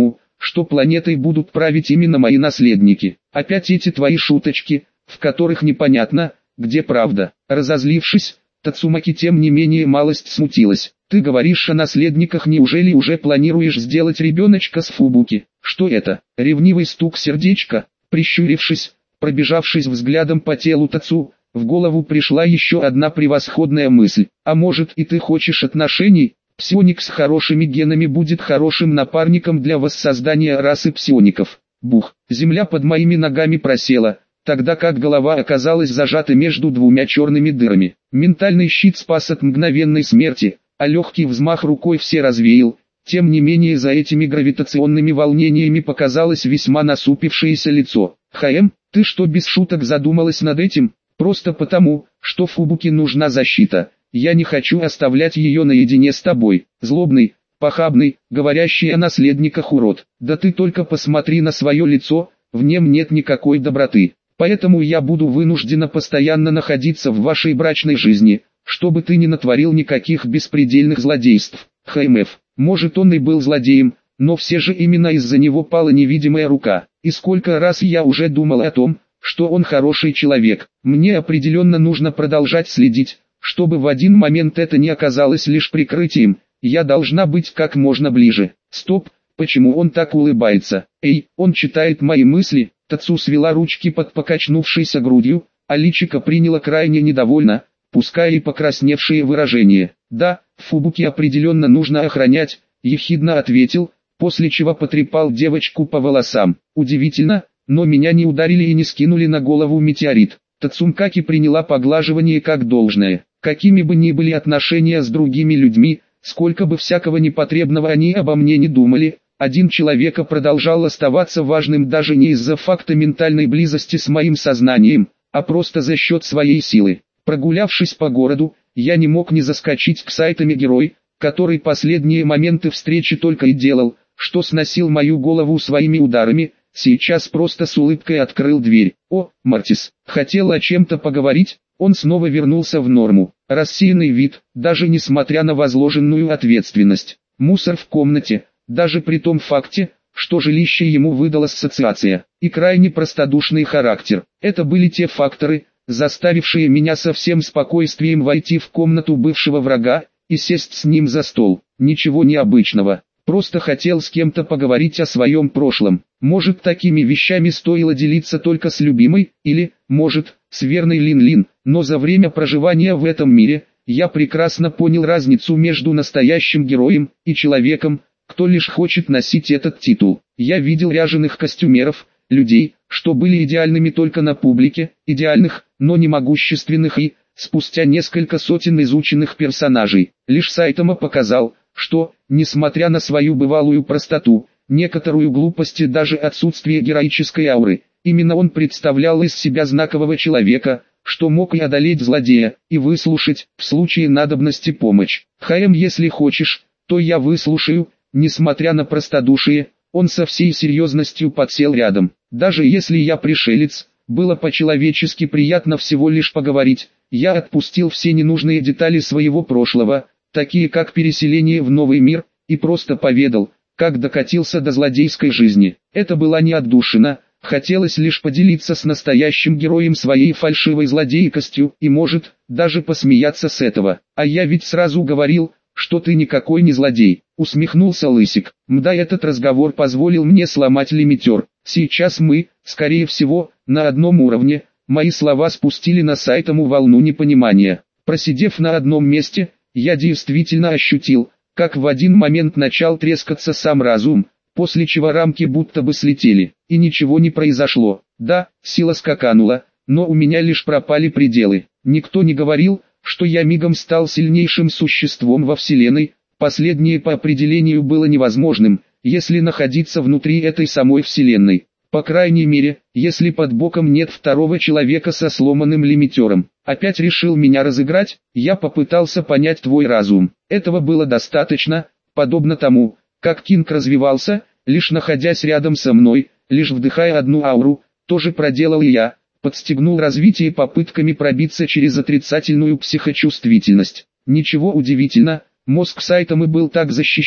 что планетой будут править именно мои наследники. Опять эти твои шуточки, в которых непонятно, где правда. Разозлившись, Тацумаки тем не менее малость смутилась. Ты говоришь о наследниках, неужели уже планируешь сделать ребеночка с Фубуки? Что это? Ревнивый стук сердечка? Прищурившись, пробежавшись взглядом по телу Тацу, в голову пришла еще одна превосходная мысль. А может и ты хочешь отношений? Псионик с хорошими генами будет хорошим напарником для воссоздания расы псиоников. Бух, земля под моими ногами просела, тогда как голова оказалась зажата между двумя черными дырами. Ментальный щит спас от мгновенной смерти, а легкий взмах рукой все развеял. Тем не менее за этими гравитационными волнениями показалось весьма насупившееся лицо. «ХМ, ты что, без шуток задумалась над этим? Просто потому, что Фубуке нужна защита. Я не хочу оставлять ее наедине с тобой. Злобный, похабный, говорящий о наследниках урод. Да ты только посмотри на свое лицо, в нем нет никакой доброты. Поэтому я буду вынуждена постоянно находиться в вашей брачной жизни, чтобы ты не натворил никаких беспредельных злодейств. ХМФ, может он и был злодеем, но все же именно из-за него пала невидимая рука. И сколько раз я уже думал о том, что он хороший человек. Мне определенно нужно продолжать следить, чтобы в один момент это не оказалось лишь прикрытием. Я должна быть как можно ближе. Стоп, почему он так улыбается? Эй, он читает мои мысли. Тацу свела ручки под покачнувшейся грудью, а личико приняло крайне недовольно, пускай и покрасневшее выражение. Да, Фубуки определенно нужно охранять, ехидно ответил, после чего потрепал девочку по волосам. Удивительно, но меня не ударили и не скинули на голову метеорит. Тацумкаки приняла поглаживание как должное. Какими бы ни были отношения с другими людьми, сколько бы всякого непотребного они обо мне не думали, один человек продолжал оставаться важным даже не из-за факта ментальной близости с моим сознанием, а просто за счет своей силы. Прогулявшись по городу, я не мог не заскочить к сайтами герой, который последние моменты встречи только и делал, что сносил мою голову своими ударами. Сейчас просто с улыбкой открыл дверь. О, Мартис, хотел о чем-то поговорить? Он снова вернулся в норму. Рассеянный вид, даже несмотря на возложенную ответственность. Мусор в комнате, даже при том факте, что жилище ему выдала ассоциация. И крайне простодушный характер. Это были те факторы, заставившие меня со всем спокойствием войти в комнату бывшего врага и сесть с ним за стол. Ничего необычного. Просто хотел с кем-то поговорить о своем прошлом. Может, такими вещами стоило делиться только с любимой, или, может, с верной Лин-Лин, но за время проживания в этом мире, я прекрасно понял разницу между настоящим героем и человеком, кто лишь хочет носить этот титул. Я видел ряженых костюмеров, людей, что были идеальными только на публике, идеальных, но не могущественных и, спустя несколько сотен изученных персонажей, лишь Сайтама показал, что, несмотря на свою бывалую простоту, некоторую глупость и даже отсутствие героической ауры, именно он представлял из себя знакового человека, что мог и одолеть злодея, и выслушать, в случае надобности, помощь. ХМ, если хочешь, то я выслушаю. Несмотря на простодушие, он со всей серьезностью подсел рядом. Даже если я пришелец, было по-человечески приятно всего лишь поговорить. Я отпустил все ненужные детали своего прошлого, такие как переселение в новый мир, и просто поведал, как докатился до злодейской жизни. Это была не отдушина, хотелось лишь поделиться с настоящим героем своей фальшивой злодейкостью и, может, даже посмеяться с этого. А я ведь сразу говорил, что ты никакой не злодей, усмехнулся Лысик. Мда, этот разговор позволил мне сломать лимитер. Сейчас мы, скорее всего, на одном уровне. Мои слова спустили на Сайтаму волну непонимания. Просидев на одном месте, я действительно ощутил, как в один момент начал трескаться сам разум, после чего рамки будто бы слетели, и ничего не произошло. Да, сила скаканула, но у меня лишь пропали пределы. Никто не говорил, что я мигом стал сильнейшим существом во Вселенной. Последнее по определению было невозможным, если находиться внутри этой самой Вселенной. По крайней мере, если под боком нет второго человека со сломанным лимитером. Опять решил меня разыграть? Я попытался понять твой разум. Этого было достаточно, подобно тому, как Кинг развивался, лишь находясь рядом со мной, лишь вдыхая одну ауру, тоже проделал и я, подстегнул развитие попытками пробиться через отрицательную психочувствительность. Ничего удивительно, мозг Сайтамы был так защищен,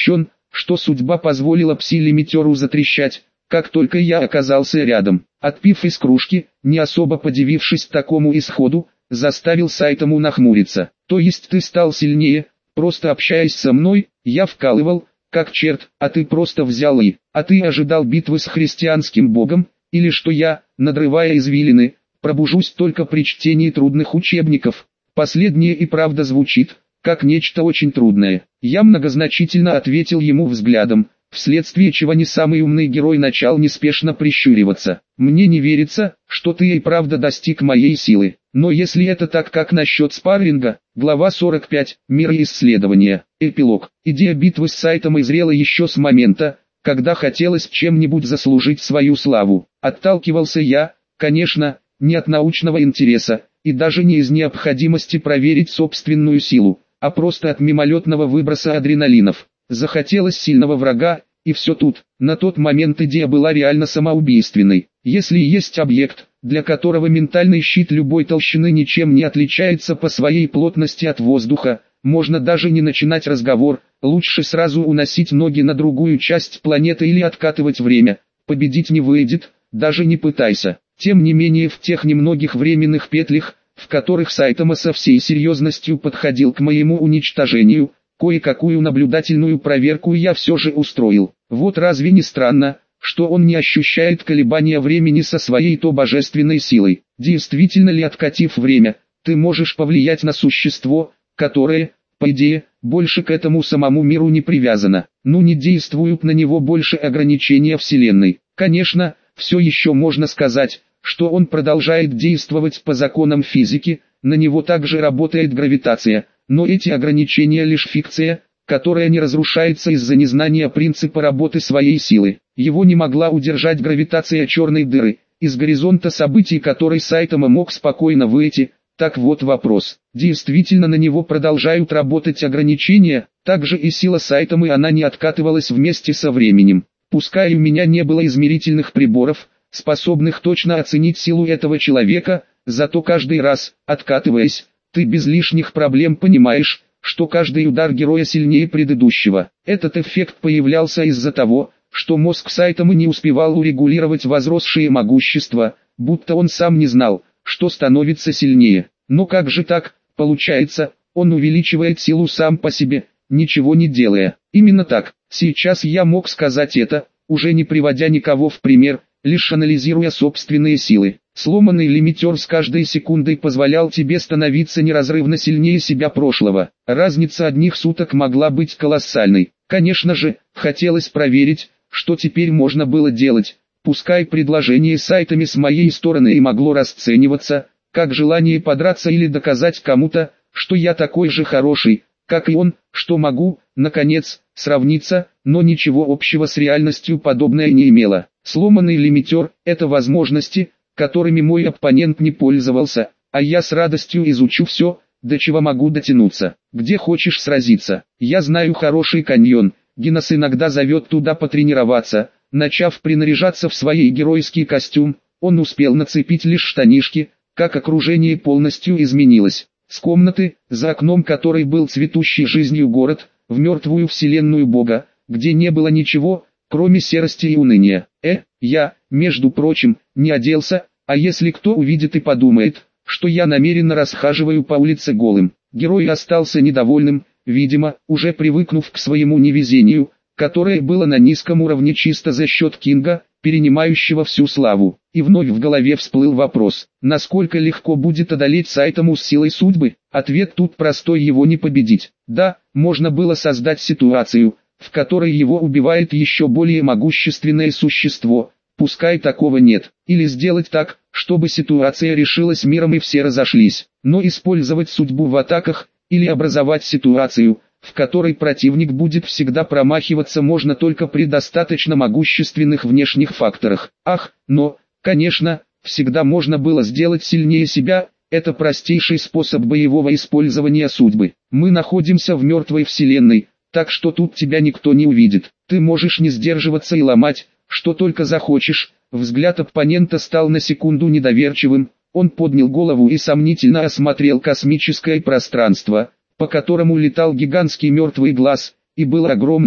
что судьба позволила пси-лимитеру затрещать, как только я оказался рядом. Отпив из кружки, не особо подивившись такому исходу, заставил Сайтому нахмуриться. То есть ты стал сильнее, просто общаясь со мной, я вкалывал, как черт, а ты просто взял и... А ты ожидал битвы с христианским богом, или что я, надрывая извилины, пробужусь только при чтении трудных учебников? Последнее и правда звучит, как нечто очень трудное. Я многозначительно ответил ему взглядом, вследствие чего не самый умный герой начал неспешно прищуриваться. Мне не верится, что ты и правда достиг моей силы. Но если это так, как насчет спарринга? Глава сорок пять. Мир и исследования. Эпилог. Идея битвы с Сайтом изрела еще с момента, когда хотелось чем-нибудь заслужить свою славу. Отталкивался я, конечно, не от научного интереса, и даже не из необходимости проверить собственную силу, а просто от мимолетного выброса адреналинов. Захотелось сильного врага, и все тут. На тот момент идея была реально самоубийственной. Если есть объект, для которого ментальный щит любой толщины ничем не отличается по своей плотности от воздуха, можно даже не начинать разговор, лучше сразу уносить ноги на другую часть планеты или откатывать время. Победить не выйдет, даже не пытайся. Тем не менее, в тех немногих временных петлях, в которых Сайтама со всей серьезностью подходил к моему уничтожению, кое-какую наблюдательную проверку я все же устроил. Вот разве не странно, что он не ощущает колебания времени со своей то божественной силой? Действительно ли, откатив время, ты можешь повлиять на существо, которое, по идее, больше к этому самому миру не привязано? Ну, не действуют на него больше ограничения Вселенной. Конечно, все еще можно сказать, что он продолжает действовать по законам физики, на него также работает гравитация, но эти ограничения лишь фикция, которая не разрушается из-за незнания принципа работы своей силы. Его не могла удержать гравитация черной дыры, из горизонта событий которой Сайтама мог спокойно выйти. Так вот вопрос, действительно на него продолжают работать ограничения? Также и сила Сайтамы, она не откатывалась вместе со временем. Пускай у меня не было измерительных приборов, способных точно оценить силу этого человека, зато каждый раз, откатываясь, ты без лишних проблем понимаешь, что каждый удар героя сильнее предыдущего. Этот эффект появлялся из-за того, что мозг Сайтамы не успевал урегулировать возросшее могущество, будто он сам не знал, что становится сильнее. Но как же так, получается, он увеличивает силу сам по себе, ничего не делая. Именно так, сейчас я мог сказать это, уже не приводя никого в пример, лишь анализируя собственные силы. Сломанный лимитер с каждой секундой позволял тебе становиться неразрывно сильнее себя прошлого. Разница одних суток могла быть колоссальной. Конечно же, хотелось проверить, что теперь можно было делать. Пускай предложение Сайтами с моей стороны и могло расцениваться, как желание подраться или доказать кому-то, что я такой же хороший, как и он, что могу, наконец, сравниться, но ничего общего с реальностью подобное не имело. Сломанный лимитер – это возможности, которыми мой оппонент не пользовался, а я с радостью изучу все, до чего могу дотянуться. Где хочешь сразиться? Я знаю хороший каньон, Гиннес иногда зовет туда потренироваться. Начав принаряжаться в свой геройский костюм, он успел нацепить лишь штанишки, как окружение полностью изменилось. С комнаты, за окном которой был цветущий жизнью город, в мертвую вселенную Бога, где не было ничего, кроме серости и уныния. Э, я, между прочим, не оделся, а если кто увидит и подумает, что я намеренно расхаживаю по улице голым. Герой остался недовольным, видимо, уже привыкнув к своему невезению, которое было на низком уровне чисто за счет Кинга, перенимающего всю славу. И вновь в голове всплыл вопрос, насколько легко будет одолеть Сайтаму с силой судьбы? Ответ тут простой: его не победить. Да, можно было создать ситуацию, в которой его убивает еще более могущественное существо, пускай такого нет, или сделать так, чтобы ситуация решилась миром и все разошлись. Но использовать судьбу в атаках, или образовать ситуацию, в которой противник будет всегда промахиваться, можно только при достаточно могущественных внешних факторах. Ах, но, конечно, всегда можно было сделать сильнее себя, это простейший способ боевого использования судьбы. Мы находимся в мертвой вселенной, так что тут тебя никто не увидит. Ты можешь не сдерживаться и ломать, что только захочешь. Взгляд оппонента стал на секунду недоверчивым, он поднял голову и сомнительно осмотрел космическое пространство, по которому летал гигантский мертвый глаз, и было огромное,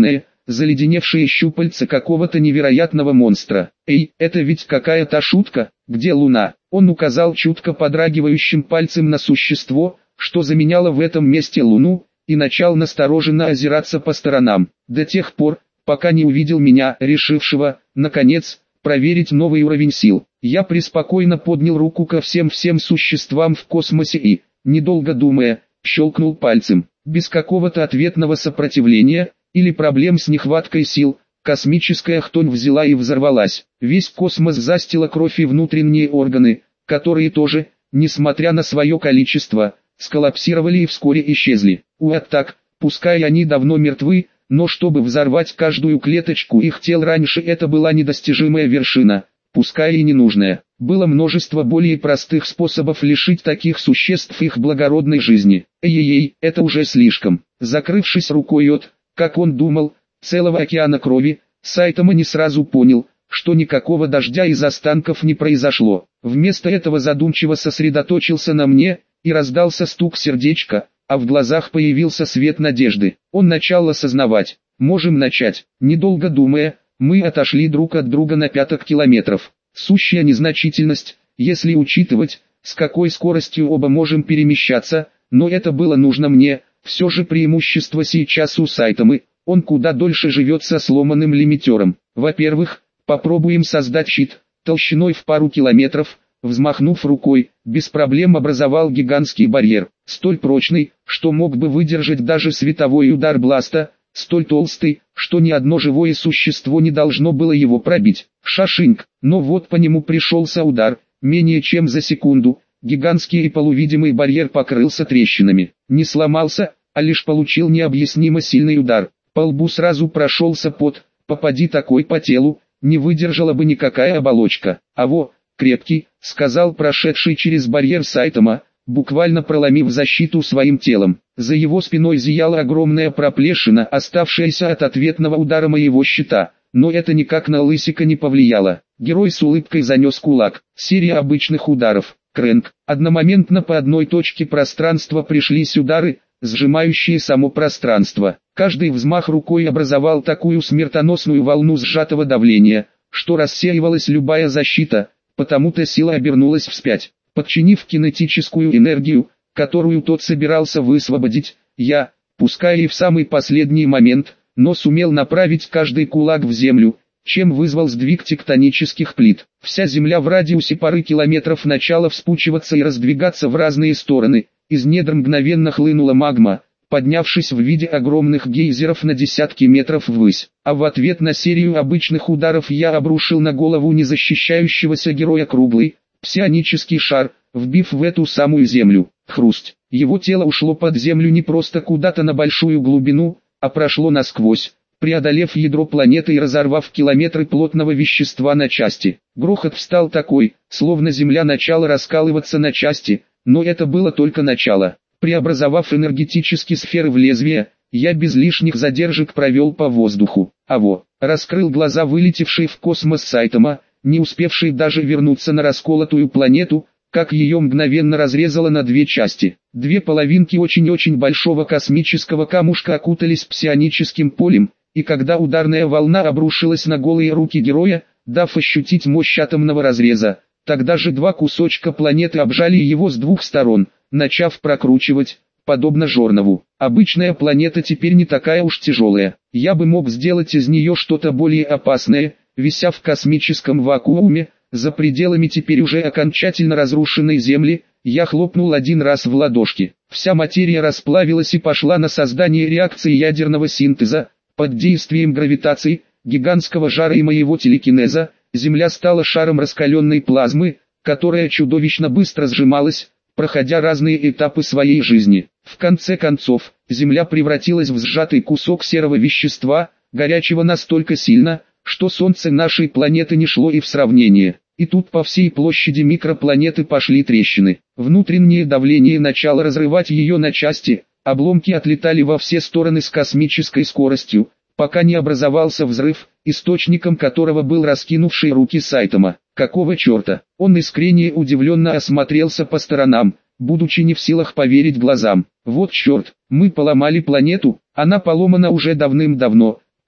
заледеневшие щупальца какого-то невероятного монстра. «Эй, это ведь какая-то шутка, где Луна?» Он указал чутко подрагивающим пальцем на существо, что заменяло в этом месте Луну, и начал настороженно озираться по сторонам, до тех пор, пока не увидел меня, решившего, наконец, проверить новый уровень сил. Я преспокойно поднял руку ко всем-всем существам в космосе и, недолго думая, щелкнул пальцем. Без какого-то ответного сопротивления, или проблем с нехваткой сил, космическая хтонь взяла и взорвалась. Весь космос застила кровь и внутренние органы, которые тоже, несмотря на свое количество, сколлапсировали и вскоре исчезли. Вот так, пускай они давно мертвы, но чтобы взорвать каждую клеточку их тел раньше, это была недостижимая вершина, пускай и ненужная. Было множество более простых способов лишить таких существ их благородной жизни. Эй-ей-ей, это уже слишком. Закрывшись рукой от, как он думал, целого океана крови, Сайтама не сразу понял, что никакого дождя из останков не произошло. Вместо этого задумчиво сосредоточился на мне, и раздался стук сердечка, а в глазах появился свет надежды. Он начал осознавать. Можем начать. Недолго думая, мы отошли друг от друга на пяток километров. Сущая незначительность, если учитывать, с какой скоростью оба можем перемещаться, но это было нужно мне. Все же преимущество сейчас у Сайтамы, он куда дольше живет со сломанным лимитером. Во-первых, попробуем создать щит, толщиной в пару километров. Взмахнув рукой, без проблем образовал гигантский барьер, столь прочный, что мог бы выдержать даже световой удар бласта, столь толстый, что ни одно живое существо не должно было его пробить. Шашинг, но вот по нему пришелся удар, менее чем за секунду, гигантский и полувидимый барьер покрылся трещинами. Не сломался, а лишь получил необъяснимо сильный удар. По лбу сразу прошелся пот, попади такой по телу, не выдержала бы никакая оболочка. А во, крепкий, сказал прошедший через барьер Сайтама, буквально проломив защиту своим телом. За его спиной зияла огромная проплешина, оставшаяся от ответного удара моего щита, но это никак на Лысика не повлияло. Герой с улыбкой занес кулак. Серия обычных ударов. Крэнк. Одномоментно по одной точке пространства пришлись удары, сжимающие само пространство. Каждый взмах рукой образовал такую смертоносную волну сжатого давления, что рассеивалась любая защита, потому-то сила обернулась вспять. Подчинив кинетическую энергию, которую тот собирался высвободить, я, пускай и в самый последний момент, но сумел направить каждый кулак в землю, чем вызвал сдвиг тектонических плит. Вся земля в радиусе пары километров начала вспучиваться и раздвигаться в разные стороны, из недр мгновенно хлынула магма, поднявшись в виде огромных гейзеров на десятки метров ввысь. А в ответ на серию обычных ударов я обрушил на голову незащищающегося героя круглый, псионический шар, вбив в эту самую землю. Хрусть. Его тело ушло под землю не просто куда-то на большую глубину, а прошло насквозь, преодолев ядро планеты и разорвав километры плотного вещества на части. Грохот встал такой, словно земля начала раскалываться на части, но это было только начало. Преобразовав энергетические сферы в лезвие, я без лишних задержек провел по воздуху. А во, раскрыл глаза вылетевший в космос Сайтама, не успевший даже вернуться на расколотую планету, как ее мгновенно разрезало на две части. Две половинки очень-очень большого космического камушка окутались псионическим полем, и когда ударная волна обрушилась на голые руки героя, дав ощутить мощь атомного разреза, тогда же два кусочка планеты обжали его с двух сторон, начав прокручивать, подобно Жорнову. Обычная планета теперь не такая уж тяжелая. Я бы мог сделать из нее что-то более опасное, вися в космическом вакууме, за пределами теперь уже окончательно разрушенной Земли. Я хлопнул один раз в ладошки. Вся материя расплавилась и пошла на создание реакции ядерного синтеза. Под действием гравитации, гигантского жара и моего телекинеза, Земля стала шаром раскаленной плазмы, которая чудовищно быстро сжималась, проходя разные этапы своей жизни. В конце концов, Земля превратилась в сжатый кусок серого вещества, горячего настолько сильно, что Солнце нашей планеты не шло и в сравнение. И тут по всей площади микропланеты пошли трещины. Внутреннее давление начало разрывать ее на части, обломки отлетали во все стороны с космической скоростью, пока не образовался взрыв, источником которого был раскинувший руки Сайтама. Какого черта? Он искренне удивленно осмотрелся по сторонам, будучи не в силах поверить глазам. Вот черт, мы поломали планету, она поломана уже давным-давно.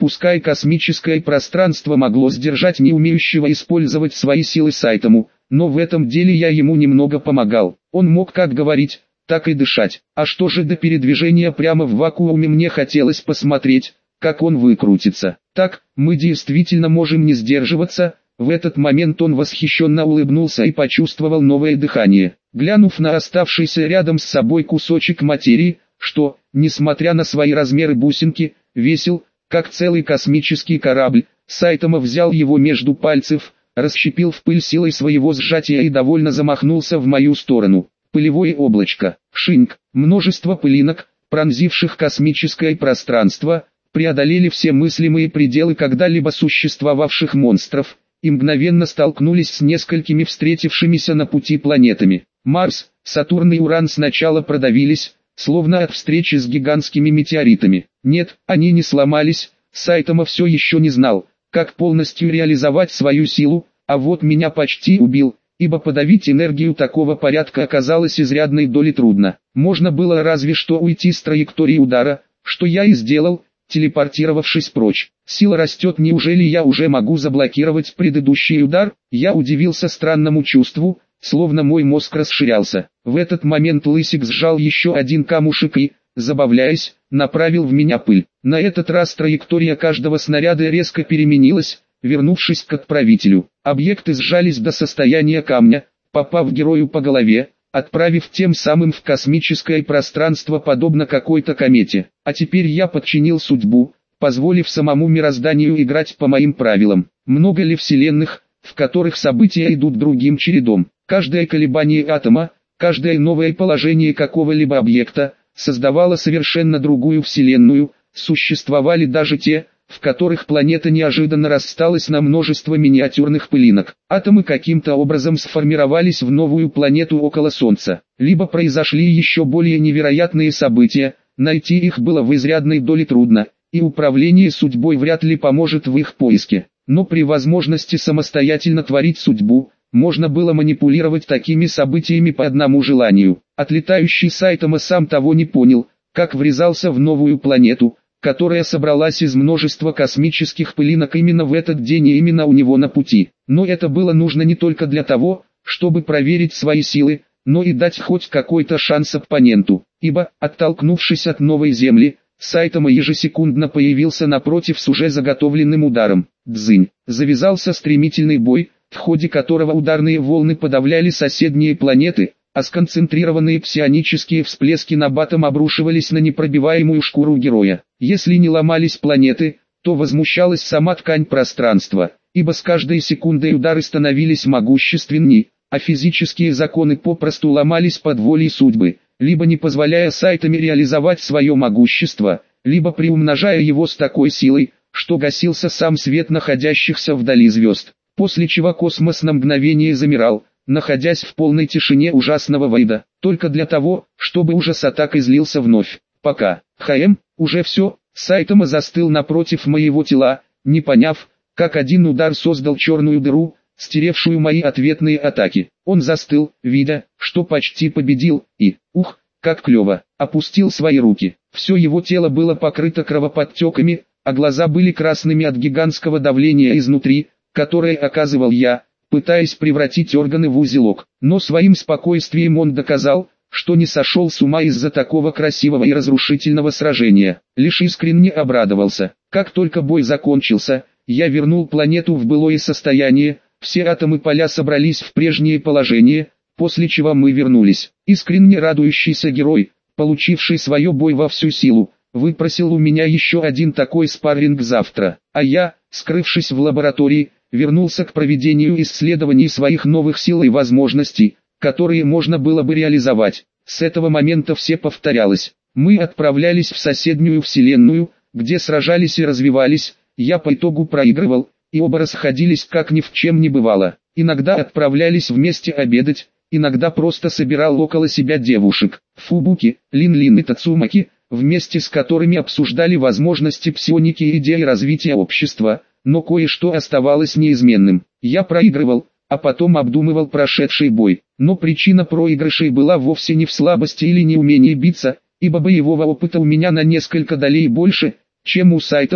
Пускай космическое пространство могло сдержать не умеющего использовать свои силы Сайтому, но в этом деле я ему немного помогал. Он мог как говорить, так и дышать. А что же до передвижения прямо в вакууме, мне хотелось посмотреть, как он выкрутится. Так, мы действительно можем не сдерживаться. В этот момент он восхищенно улыбнулся и почувствовал новое дыхание. Глянув на оставшийся рядом с собой кусочек материи, что, несмотря на свои размеры бусинки, весил, как целый космический корабль, Сайтама взял его между пальцев, расщепил в пыль силой своего сжатия и довольно замахнулся в мою сторону. Пылевое облачко, шинк, множество пылинок, пронзивших космическое пространство, преодолели все мыслимые пределы когда-либо существовавших монстров, и мгновенно столкнулись с несколькими встретившимися на пути планетами. Марс, Сатурн и Уран сначала продавились, словно от встречи с гигантскими метеоритами. Нет, они не сломались, Сайтама все еще не знал, как полностью реализовать свою силу, а вот меня почти убил, ибо подавить энергию такого порядка оказалось изрядной долей трудно. Можно было разве что уйти с траектории удара, что я и сделал, телепортировавшись прочь. Сила растет, неужели я уже могу заблокировать предыдущий удар? Я удивился странному чувству, словно мой мозг расширялся. В этот момент Лысик сжал еще один камушек и, забавляясь, направил в меня пыль. На этот раз траектория каждого снаряда резко переменилась, вернувшись к отправителю. Объекты сжались до состояния камня, попав герою по голове, отправив тем самым в космическое пространство подобно какой-то комете. А теперь я подчинил судьбу, позволив самому мирозданию играть по моим правилам. Много ли вселенных, в которых события идут другим чередом? Каждое колебание атома, каждое новое положение какого-либо объекта, создавало совершенно другую вселенную. Существовали даже те, в которых планета неожиданно рассталась на множество миниатюрных пылинок. Атомы каким-то образом сформировались в новую планету около Солнца. Либо произошли еще более невероятные события, найти их было в изрядной доле трудно, и управление судьбой вряд ли поможет в их поиске. Но при возможности самостоятельно творить судьбу, можно было манипулировать такими событиями по одному желанию. Отлетающий Сайтама сам того не понял, как врезался в новую планету, которая собралась из множества космических пылинок именно в этот день и именно у него на пути. Но это было нужно не только для того, чтобы проверить свои силы, но и дать хоть какой-то шанс оппоненту, ибо, оттолкнувшись от новой земли, Сайтама ежесекундно появился напротив с уже заготовленным ударом. Дзынь. Завязался стремительный бой, в ходе которого ударные волны подавляли соседние планеты, а сконцентрированные псионические всплески набатом обрушивались на непробиваемую шкуру героя. Если не ломались планеты, то возмущалась сама ткань пространства, ибо с каждой секундой удары становились могущественней, а физические законы попросту ломались под волей судьбы, либо не позволяя Сайтаме реализовать свое могущество, либо приумножая его с такой силой, что гасился сам свет находящихся вдали звезд, после чего космос на мгновение замирал, находясь в полной тишине ужасного войда, только для того, чтобы ужас атак излился вновь. Пока, ХМ, уже все, Сайтама застыл напротив моего тела, не поняв, как один удар создал черную дыру, стеревшую мои ответные атаки. Он застыл, видя, что почти победил, и, ух, как клево, опустил свои руки. Все его тело было покрыто кровоподтеками, а глаза были красными от гигантского давления изнутри, которое оказывал я, пытаясь превратить органы в узелок. Но своим спокойствием он доказал, что не сошел с ума из-за такого красивого и разрушительного сражения. Лишь искренне обрадовался. Как только бой закончился, я вернул планету в былое состояние, все атомы поля собрались в прежнее положение, после чего мы вернулись. Искренне радующийся герой, получивший свое бой во всю силу, выпросил у меня еще один такой спарринг завтра, а я, скрывшись в лаборатории, вернулся к проведению исследований своих новых сил и возможностей, которые можно было бы реализовать. С этого момента все повторялось. Мы отправлялись в соседнюю вселенную, где сражались и развивались, я по итогу проигрывал, и оба расходились как ни в чем не бывало. Иногда отправлялись вместе обедать, иногда просто собирал около себя девушек, Фубуки, Лин-Лин и Тацумаки, вместе с которыми обсуждали возможности псионики и идеи развития общества, но кое-что оставалось неизменным. Я проигрывал, а потом обдумывал прошедший бой, но причина проигрышей была вовсе не в слабости или неумении биться, ибо боевого опыта у меня на несколько долей больше, чем у Сайтамы,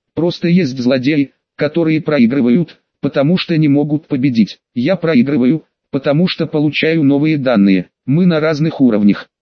Просто есть злодеи, которые проигрывают, потому что не могут победить. Я проигрываю, потому что получаю новые данные. Мы на разных уровнях.